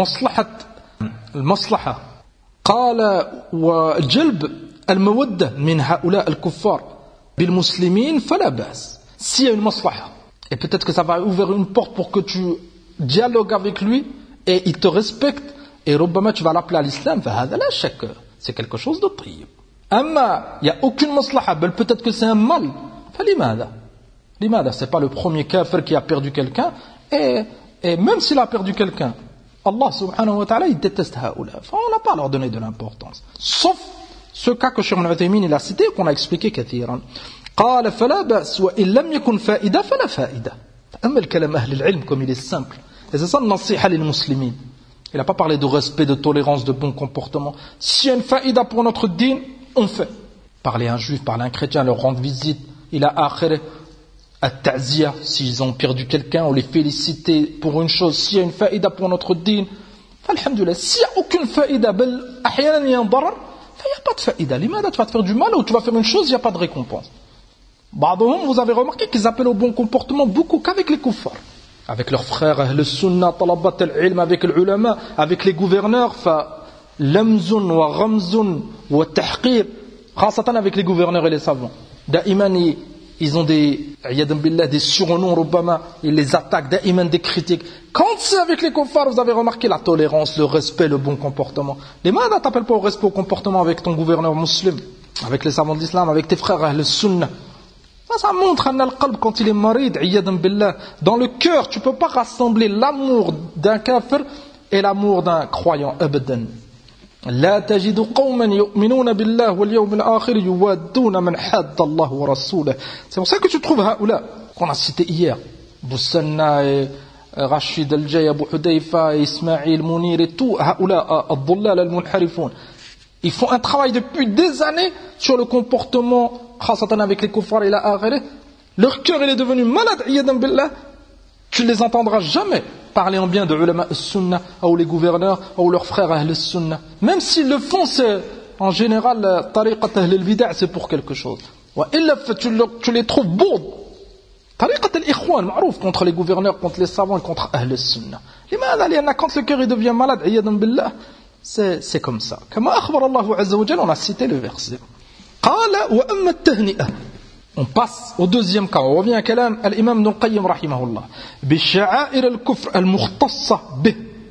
المصلحة. قال وجلب المودة من هؤلاء الكفار بالمسلمين فلا بأس. S'il y a une maslaha, et peut-être que ça va ouvrir une porte pour que tu dialogues avec lui et il te respecte, et ربما tu vas l'appeler à l'islam, فهذا لا شك, c'est quelque chose de طيب. Amma, il n'y a aucune maslaha, peut-être que c'est un mal. Falimada. Limada, c'est pas le premier kafir qui a perdu quelqu'un, et même s'il a perdu quelqu'un, Allah subhanahu wa ta'ala, il déteste haoula. Enfin, on n'a pas à leur donner de l'importance. Sauf ce cas que Cheikh Al-Uthaymin il a cité, qu'on a expliqué كثيرا. قال فلا بأس وإن لم يكن فائدة فلا فائدة. أما الكلام أهل العلم comme il est simple. Et c'est ça le nasiha lil muslimin. Il n'a pas parlé de respect, de tolérance, de bon comportement. S'il y a une faïda pour notre dîn, on fait. Parler à un juif, parler à un chrétien, leur rendre visite, il a akhir, at-ta'ziya, s'ils ont perdu quelqu'un, on les féliciter pour une chose. S'il y a une faïda pour notre dîn, alhamdoulilah. S'il n'y a aucune faïda, ahyanan il y a un darar, il n'y a pas de faïda. Limada, tu vas te faire du mal ou tu vas faire une chose, il n'y a pas de récompense. Ba'dahum, vous avez remarqué qu'ils appellent au bon comportement beaucoup qu'avec les kuffars. Avec leurs frères, le sunnah, talabat al-ilm, avec l'ulama, avec les gouverneurs, lamzun wa ramzun wa tahqir, khasatan avec les gouverneurs et les savants. Da'iman, ils ont des surnoms, rubbama, ils les attaquent, da'iman des critiques. Quand c'est avec les kuffars, vous avez remarqué la tolérance, le respect, le bon comportement. Les madas t'appellent pas au respect, au comportement avec ton gouverneur musulman, avec les savants de l'islam, avec tes frères, le sunnah. Ça montre un al-qalb quand il est marid, dans le cœur, tu ne peux pas rassembler l'amour d'un kafir et l'amour d'un croyant. Abadan. La tajidu qawman yu'minuna billah wal yawm al-akhir yuwadduna man hadda Allah wa rasulahu. C'est pour ça que tu trouves haoula qu'on a cité hier. Boussanna et Rachid al-Jay, Abu Hudayfa, Ismaïl Mounir et tout, haoula ad-dullal al-munharifun. Ils font un travail depuis des années sur le comportement khasatan avec les kuffars et la akhirah. Leur cœur il est devenu malade, iyadan billah. Tu ne les entendras jamais parler en bien de ulama as-sunnah ou les gouverneurs ou leurs frères ahl as-sunnah. Même s'ils le font, c'est en général tariqat ahl al-bida' c'est pour quelque chose. Wa illa tu les trouves bourdes. Tariqat al-ikhwan ma'rouf contre les gouverneurs, contre les savants et contre ahl as-sunnah. Limada lianna quand le cœur il devient malade, iyadan billah, c'est comme ça. Comme akhbar Allah azza wa jalla, on a cité le verset. Qala wa amma at-tahni'ah. On passe au deuxième cas. On revient à kalam al-imam Ibn al-Qayyim rahimahullah. Bi sha'air al-kufr al-mukhtassa bih.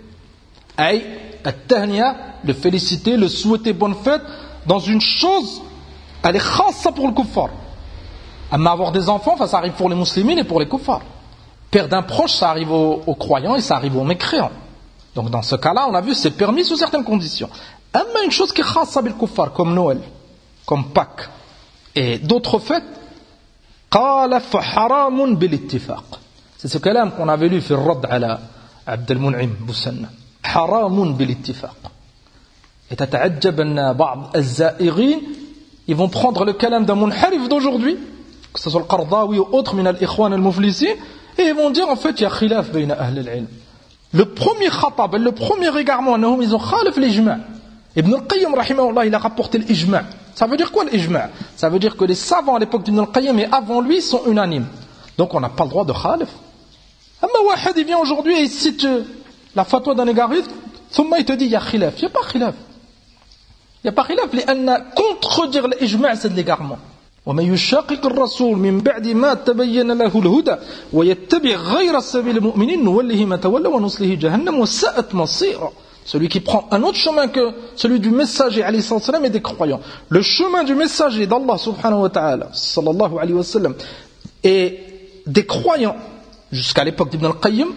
Ay at-tahni'ah, le féliciter, le souhaiter bonne fête dans une chose, elle est khassa pour le kuffar. Amma avoir des enfants, ça arrive pour les musulmans et pour les kuffars. Perdre un proche, ça arrive aux croyants et ça arrive aux mécréants. Donc dans ce cas-là, on a vu, c'est permis sous certaines conditions. Amma une chose qui est khassa bil kuffar, comme Noël, comme Pâques et d'autres fêtes, قال فحرام بالاتفاق. C'est ce kalam qu'on avait lu في الرد على عبد المنعم بوسنة. حرام بالاتفاق. Et تتعجب أن بعض الزائغين ils vont prendre le kalam d'un munharif d'aujourd'hui, que ce soit le Qardawi ou autre من الإخوان المفلسين, et ils vont dire en fait il y a khilaf بين أهل العلم. Le premier khatab, le premier égarement, ils ont khalif l'ijma'. Ibn al-Qayyim rahimahullah, il a rapporté l'ijma'. Ça veut dire quoi l'ijma'? Ça veut dire que les savants à l'époque d'Ibn al-Qayyim et avant lui sont unanimes. Donc on n'a pas le droit de khalif. Amma wahad il vient aujourd'hui et il cite la fatwa d'un égariste, thumma il te dit il y a khilaf. Il n'y a pas khilaf. Il n'y a pas khilaf. Contredire l'ijma' c'est de l'égarement. ومن يشاقق الرسول من بعد ما تبين له الهدى ويتبع غير سبيل المؤمنين نوله ما تولى ونصله جهنم وساءت مصيرا. Celui qui prend un autre chemin que celui du messager alayhi sallam et des croyants. Le chemin du messager d'Allah subhanahu wa ta'ala sallallahu alayhi wa sallam et des croyants jusqu'à l'époque d'Ibn al-Qayyim,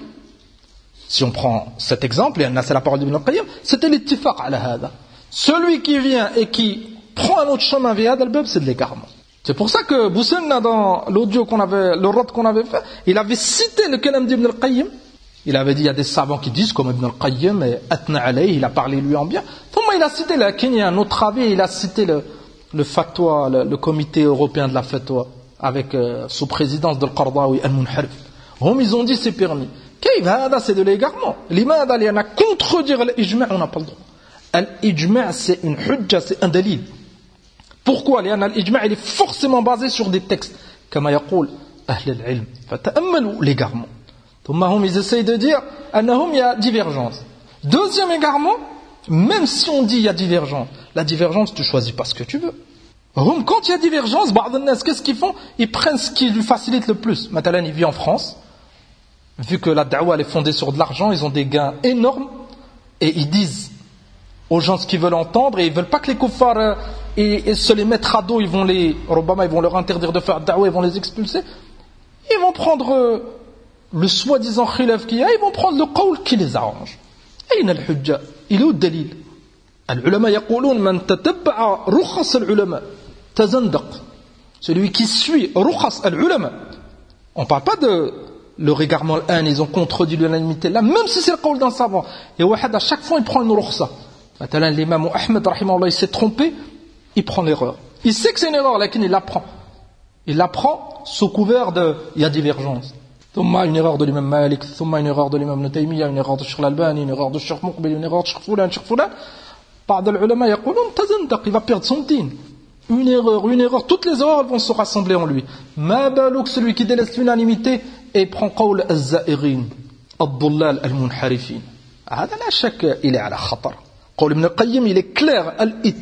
si on prend cet exemple, et c'est la parole d'Ibn al-Qayyim, c'était l'ittifaq ala hada. Celui qui vient et qui prend un autre chemin via al-bab, c'est de l'égarement. C'est pour ça que Boussenna, dans l'audio qu'on avait, le rad qu'on avait fait, il avait cité le kalam d'Ibn al-Qayyim. Il avait dit, il y a des savants qui disent, comme Ibn al-Qayyim, et Atna alayhi, il a parlé lui en bien. Comment il a cité la Kenya, un autre avis, il a cité le fatwa, le comité européen de la fatwa, avec, sous présidence de Qardawi al-Munharif. Ils ont dit, c'est permis. C'est de l'égarement. L'imada, il y en a contredire l'ijma', on n'a pas le droit. L'ijma', c'est une hujja, c'est un dalil. Pourquoi? L'ijma' il est forcément basé sur des textes. Comme yaqul ahl al-ilm. Fata'ammalu l'égarement. Ils essayent de dire il y a divergence. Deuxième égarement, même si on dit il y a divergence, la divergence tu choisis pas ce que tu veux. Quand il y a divergence, qu'est-ce qu'ils font? Ils prennent ce qui lui facilite le plus. Maintenant il vit en France, vu que la da'wa elle est fondée sur de l'argent, ils ont des gains énormes et ils disent aux gens ce qu'ils veulent entendre et ils veulent pas que les kuffars et se les mettre à dos, ils vont leur interdire de faire da'wah, ils vont les expulser. Ils vont prendre le soi-disant khilaf qu'il y a, ils vont prendre le qawl qui les arrange. أين الحجة؟ Il est où le dalil? العلماء يقولون من تتبع رخص العلماء تزندق. Celui qui suit rukhas al-ulama. On ne parle pas de leur égarement al-an, ils ont contredit l'unanimité là, même si c'est le qawl d'un savant. Et Wahad, à chaque fois, il prend une rukhsa. Maintenant, l'imam Ahmed, rahimahullah, il s'est trompé, il prend l'erreur. Il sait que c'est une erreur, là, il l'apprend. Il l'apprend sous couvert de. Il y a divergence. Thumma une erreur de l'imam Malik, thumma une erreur de l'imam Ibn Taymiyyah, une erreur de Cheikh Al-Albani, une erreur de Cheikh Muqbil, une erreur de Cheikh Fulan. Par de l'ulama, il va perdre son din. Une erreur. Toutes les erreurs vont se rassembler en lui. Ma balouk, celui qui délaisse l'unanimité et prend qawl az-za'irin, ad-dullal al-munharifin. هذا لا شك il est على خطر. قول ابن القيم il est clair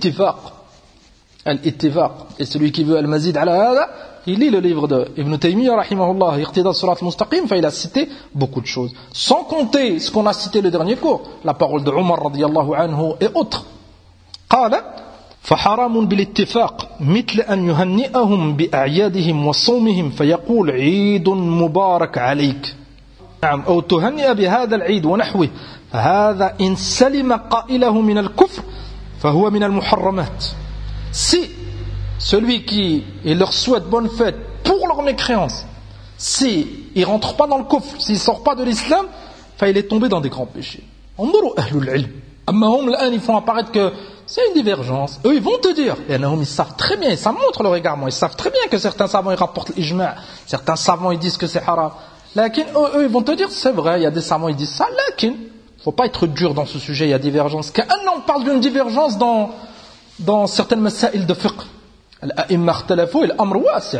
al-ittifaq. Et celui qui veut al-mazid على هذا, il lit le livre de Ibn Taymiyyah rahimahullah, Iqtida Surat al-Mustaqim, il a cité beaucoup de choses. Sans compter ce qu'on a cité le dernier cours, la parole de Omar radiyallahu anhu et autres. قال فحرام بالاتفاق مثل أن يهنئهم بأعيادهم وصومهم فيقول عيد مبارك عليك نعم أو تهنئ بهذا العيد ونحوه فهذا إن سلم قائله من الكفر فهو من المحرمات. Si celui qui leur souhaite bonne fête pour leur mécréance, si il rentre pas dans le kufr, s'il sort pas de l'islam, il est tombé dans des grands péchés. انظروا أهل العلم أما هم الآن ils font apparaître que c'est une divergence. Eux, ils vont te dire, et ils savent très bien, et ça montre leur égarement, ils savent très bien que certains savants, ils rapportent l'ijma', certains savants, ils disent que c'est haram. Lakin, eux, ils vont te dire, c'est vrai, il y a des savants, ils disent ça, lakin, faut pas être dur dans ce sujet, il y a divergence. Quand on parle d'une divergence dans certaines masail de fiqh, l'a'imma ikhtalafu et l'amr wasi'.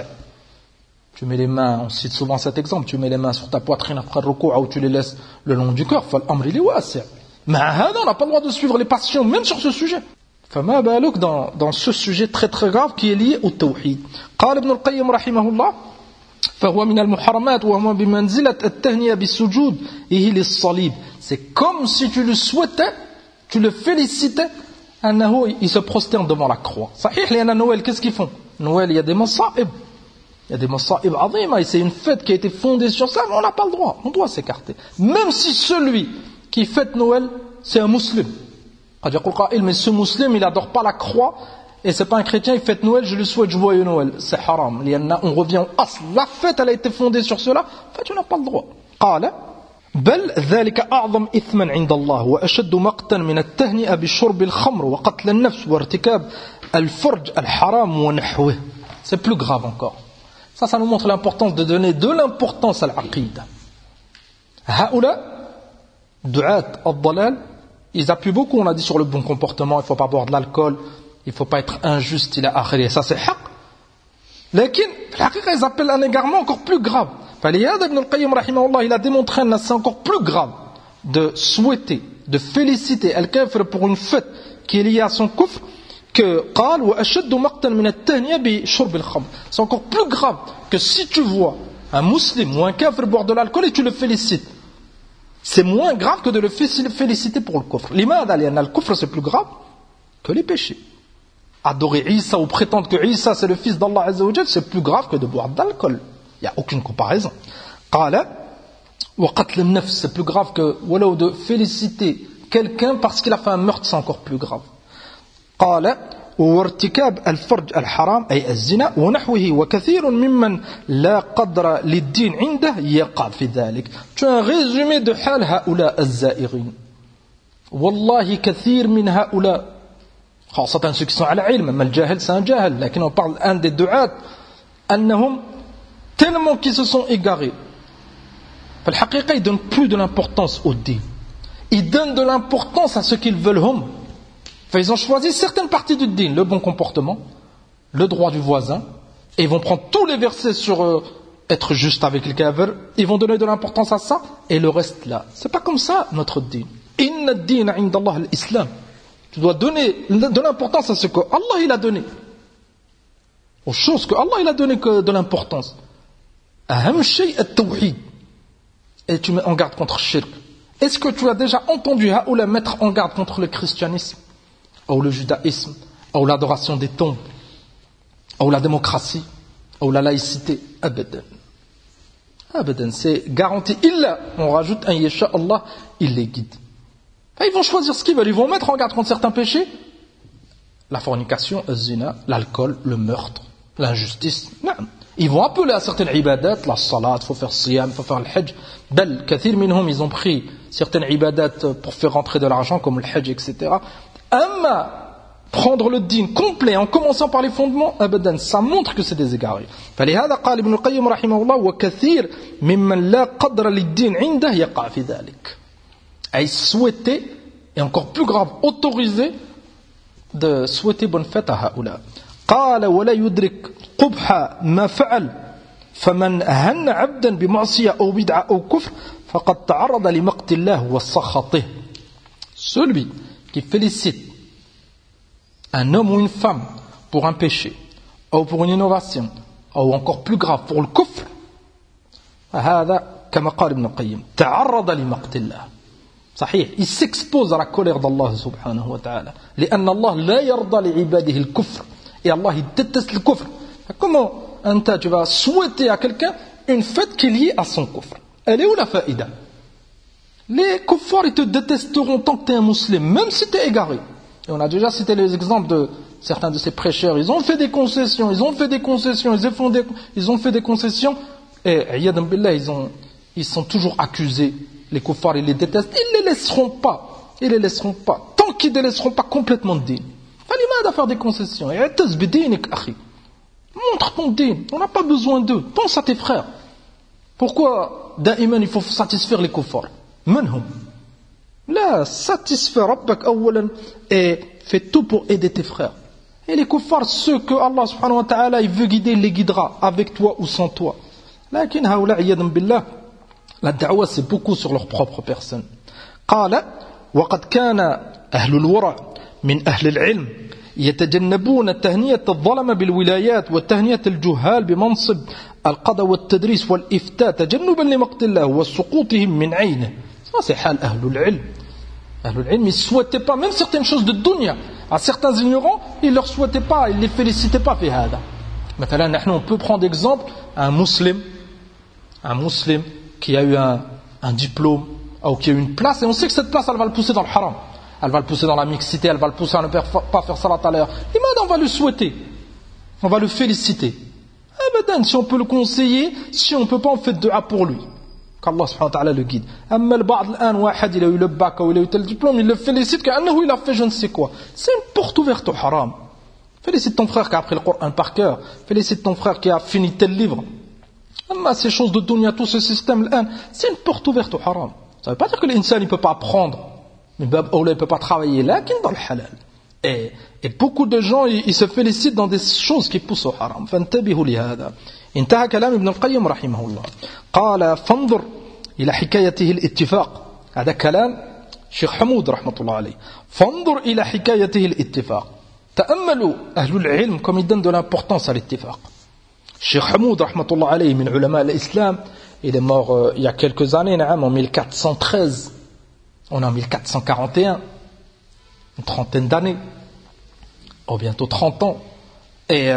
Tu mets les mains, on cite souvent cet exemple, tu mets les mains sur ta poitrine après le ruku' ou tu les laisses le long du corps, l'amr il est wasi'. Mais on n'a pas le droit de suivre les passions, même sur ce sujet. فما بالك dans ce sujet très très grave qui est lié au tawhid. قال ابن القيم رحمه الله فهو من المحرمات وهو بمنزلة التهنئة بالسجود للصليب. C'est comme si tu le souhaitais, tu le félicitais, il se prosterne devant la croix. صحيح لأن Noël, qu'est-ce qu'ils font? Noël, il y a des masa'ib. Il y a des masa'ib azima, et c'est une fête qui a été fondée sur ça, mais on n'a pas le droit, on doit s'écarter. Même si celui qui fête Noël, c'est un musulman. Mais ce musulman, il n'adore pas la croix, et c'est pas un chrétien, il fête Noël, je lui souhaite joyeux Noël. C'est haram. On revient au asl. La fête, elle a été fondée sur cela, en fait, tu n'as pas le droit. قال بل ذلك أعظم إثما عند الله وأشد مقتا من التهنئة بشرب الخمر وقتل النفس وارتكاب الفرج الحرام ونحوه. C'est plus grave encore. Ça nous montre l'importance de donner de l'importance à l'aqida. هؤلاء دعاة الضلال, ils appuient beaucoup, on a dit, sur le bon comportement, il ne faut pas boire de l'alcool, il ne faut pas être injuste, il a akhiri, ça c'est haq. Lakin, ils appellent un égarement encore plus grave. Faliyad ibn al-Qayyim rahimahullah, il a démontré que c'est encore plus grave de souhaiter, de féliciter al-kafir pour une fête qui est liée à son kufr, que قال وأشد مقتا من التهنئة بشرب الخمر. C'est encore plus grave que si tu vois un musulman ou un kafir boire de l'alcool et tu le félicites. C'est moins grave que de le féliciter pour le kufr. L'imad, le kufr c'est plus grave que les péchés. Adorer Isa ou prétendre que Isa c'est le fils d'Allah Azza wa Jal, c'est plus grave que de boire de l'alcool. Il n'y a aucune comparaison. Qala wa qatl an-nafs, c'est plus grave que de féliciter quelqu'un parce qu'il a fait un meurtre, c'est encore plus grave. Qala وارتكاب الفرج الحرام أي الزنا ونحوه وكثير ممن لا قدر للدين عنده يقع في ذلك. Tu as un résumé de حال هؤلاء الزائغين. والله كثير من هؤلاء خاصة ceux qui sont على علم, ما الجاهل c'est un جاهل, لكن on parle un des du'at أنهم tellement qu'ils se sont égarés. فالحقيقة ils donnent plus de l'importance au din. Ils donnent de l'importance à ce qu'ils veulent hum. Ils ont choisi certaines parties du din, le bon comportement, le droit du voisin, et ils vont prendre tous les versets sur être juste avec le kafir, ils vont donner de l'importance à ça, et le reste là. C'est pas comme ça notre din. Inna ad-din 'inda Allah al-Islam. Tu dois donner de l'importance à ce que Allah il a donné, aux choses que Allah il a donné que de l'importance. Aham shay at-tawhid. Et tu mets en garde contre le shirk. Est-ce que tu as déjà entendu Haoula mettre en garde contre le christianisme ou le judaïsme, ou l'adoration des tombes, ou la démocratie, ou la laïcité. Abadan. Abadan, c'est garanti. Illa, on rajoute un yasha Allah, il les guide. Et ils vont choisir ce qu'ils veulent. Ils vont mettre en garde contre certains péchés. La fornication, le zina, l'alcool, le meurtre, l'injustice. Non. Ils vont appeler à certaines ibadat, la salat, il faut faire siyam, il faut faire le hajj. Bel, kathir minhum, ils ont pris certaines ibadat pour faire rentrer de l'argent, comme le hajj, etc. Amma, prendre le din complet en commençant par les fondements, abadan, ça montre que c'est des égarés. فلهذا قال ابن القيم رحمه الله وكثير ممن لا قدر للدين عنده يقع في ذلك. Ay souhaiter, et encore plus grave, autoriser de souhaiter bonne fête à هؤلاء. قال ولا يدرك قبح ما فعل فمن هن عبدا بمعصية أو بدعة أو كفر فقد تعرض لمقت الله وسخطه. Celui qui félicite un homme ou une femme pour un péché ou pour une innovation ou encore plus grave pour le kufr, هذا كما قال ابن القيم تعرض لمقت الله. صحيح, il s'expose à la colère d'Allah subhanahu wa ta'ala. لأن الله لا يرضى لعباده الكفر. Et Allah, il déteste le kufr. Comment tu vas souhaiter à quelqu'un une fête qui est liée à son kufr? Elle est où la faïda? Les kuffars, ils te détesteront tant que tu es un musulman, même si tu es égaré. Et on a déjà cité les exemples de certains de ces prêcheurs. Ils ont fait des concessions, ils ont fait des concessions, et ayadam billah, ils sont toujours accusés. Les kuffars, ils les détestent. Ils les laisseront pas. Tant qu'ils ne les laisseront pas complètement de din. Fallait faire des concessions. Et montre ton din. On n'a pas besoin d'eux. Pense à tes frères. Pourquoi, da'iman, il faut satisfaire les kuffars? Manhum. Là, satisfais Rabbak awalan et fais tout pour aider tes frères. Et les kuffars, ceux que Allah subhanahu wa ta'ala il veut guider, il les guidera avec toi ou sans toi. Lakin haoula iyadam billah, la da'wa c'est beaucoup sur leur propre personne. قال وقد كان أهل الورع من أهل العلم يتجنبون تهنية الظلم بالولايات وتهنية الجهال بمنصب القضاء والتدريس والإفتاء تجنبا لمقت الله وسقوطهم من عينه. Ça c'est حال أهل العلم. أهل العلم, ils ne souhaitaient pas, même certaines choses de dunya, à certains ignorants, ils ne leur souhaitaient pas, ils ne les félicitaient pas. في هذا. Maintenant, on peut prendre exemple un musulman qui a eu un diplôme ou qui a eu une place, et on sait que cette place, elle va le pousser dans le haram. Elle va le pousser dans la mixité, elle va le pousser à ne pas faire salat à l'heure. Et maintenant, on va le souhaiter. On va le féliciter. Abadan, si on peut le conseiller, si on ne peut pas, on fait dua pour lui. Qu'Allah subhanahu wa ta'ala le guide. Amma al-ba'd al-an, wahad, il a eu le bac ou il a eu tel diplôme, il le félicite qu'annahu il a fait je ne sais quoi. C'est une porte ouverte au haram. Félicite ton frère qui a appris le Coran par cœur. Félicite ton frère qui a fini tel livre. Amma ces choses de dunya, tout ce système, c'est une porte ouverte au haram. Ça ne veut pas dire que l'insan ne peut pas apprendre. Mais il ne peut pas travailler là, qu'il est dans le halal. Et beaucoup de gens, ils se félicitent dans des choses qui poussent au haram. فانتبهوا لهذا. انتهى كلام ابن القيم رحمه الله. قال فانظر إلى حكايته الاتفاق. هذا كلام شيخ حمود رحمة الله عليه. فانظر إلى حكايته الاتفاق. تأملوا أهل العلم comme ils donnent de l'importance à l'ittifaq. Cheikh Hamoud رحمة الله عليه من علماء الإسلام. Il est mort il y a quelques années, en 1413. On est en 1441, une trentaine d'années, ou bientôt 30 ans. Et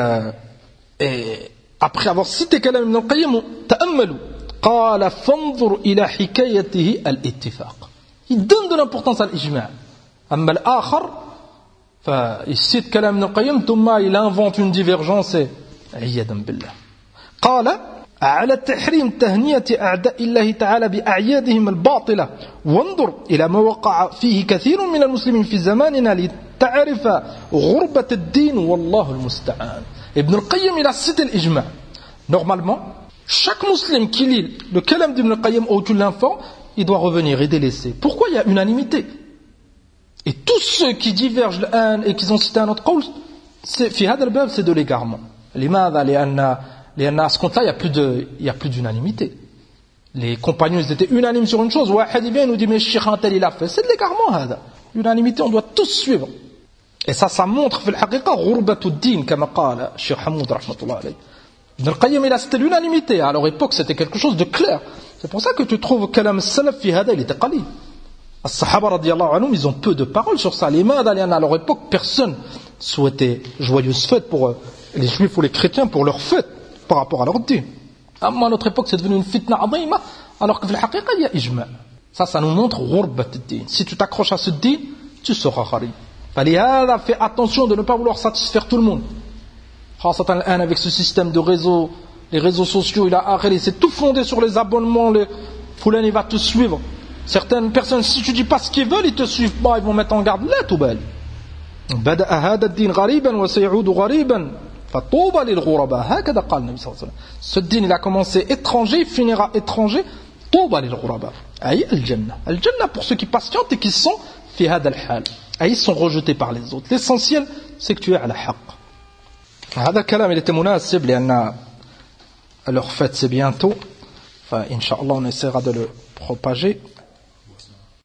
après avoir cité Kalam ibn al-Qayyim, ta'ammalu, qala fanzur ila hikayatihi al-ittifaq. Il donne de l'importance à l'ijma'. Amma al-akhar, il cite Kalam ibn al-Qayyim, thumma il invente une divergence, et iyadan billah. Qala على تحريم تهنئة أعداء الله تعالى بأعيادهم الباطلة وانظر إلى ما وقع فيه كثير من المسلمين في زماننا لتعرف غربة الدين والله المستعان. Ibn al-Qayyim il a cité l'ijma'. Normalement, chaque musulman qui lit le kalam d'Ibn al-Qayyim ou tu l'informes, il doit revenir et délaisser. Pourquoi il y a unanimité? Et tous ceux qui divergent l'un et qui ont cité un autre qawl, في هذا الباب c'est de l'égarement. لماذا؟ لأن à ce compte-là, il n'y a plus d'unanimité. Les compagnons, ils étaient unanimes sur une chose. Wahad vient et nous dit, mais Cheikh Antel, il a fait. C'est de l'égarement, hada. L'unanimité, on doit tous suivre. Et ça montre, في الحقيقة, غربة الدين, كما قال Cheikh Hamoud, rahmatullah alayhi. Ibn al-Qayyim, il a cité l'unanimité. À leur époque, c'était quelque chose de clair. C'est pour ça que tu trouves kalam al-salaf fi hada, il était qalil. As-sahaba, radiyallahu anhum, ils ont peu de paroles sur ça. Les mains, à leur époque, personne souhaiter joyeuses fêtes pour les juifs ou les chrétiens pour leurs fêtes par rapport à leur din. À notre époque, c'est devenu une fitna adhima, alors que dans la haqiqa, il y a ijma'. Ça nous montre ghurbat ad-din. Si tu t'accroches à ce din, tu seras gharib. Fais attention de ne pas vouloir satisfaire tout le monde. Avec ce système de réseaux, les réseaux sociaux, c'est tout fondé sur les abonnements, les Foulan, il va te suivre. Certaines personnes, si tu dis pas ce qu'ils veulent, ils te suivent pas, ils vont mettre en garde. La toubal. بدأ هذا الدين غريبا وسيعود غريبا فطوبى للغرباء هكذا قال النبي صلى الله عليه وسلم. Ce din il a commencé étranger, il finira étranger. طوبى للغرباء. أي الجنة. الجنة pour ceux qui patientent et qui sont في هذا الحال. Ils sont rejetés par les autres. L'essentiel, c'est que tu es à la haqq. هذا الكلام il était مناسب لأن leur fête c'est bientôt. Inch'Allah on essaiera de le propager.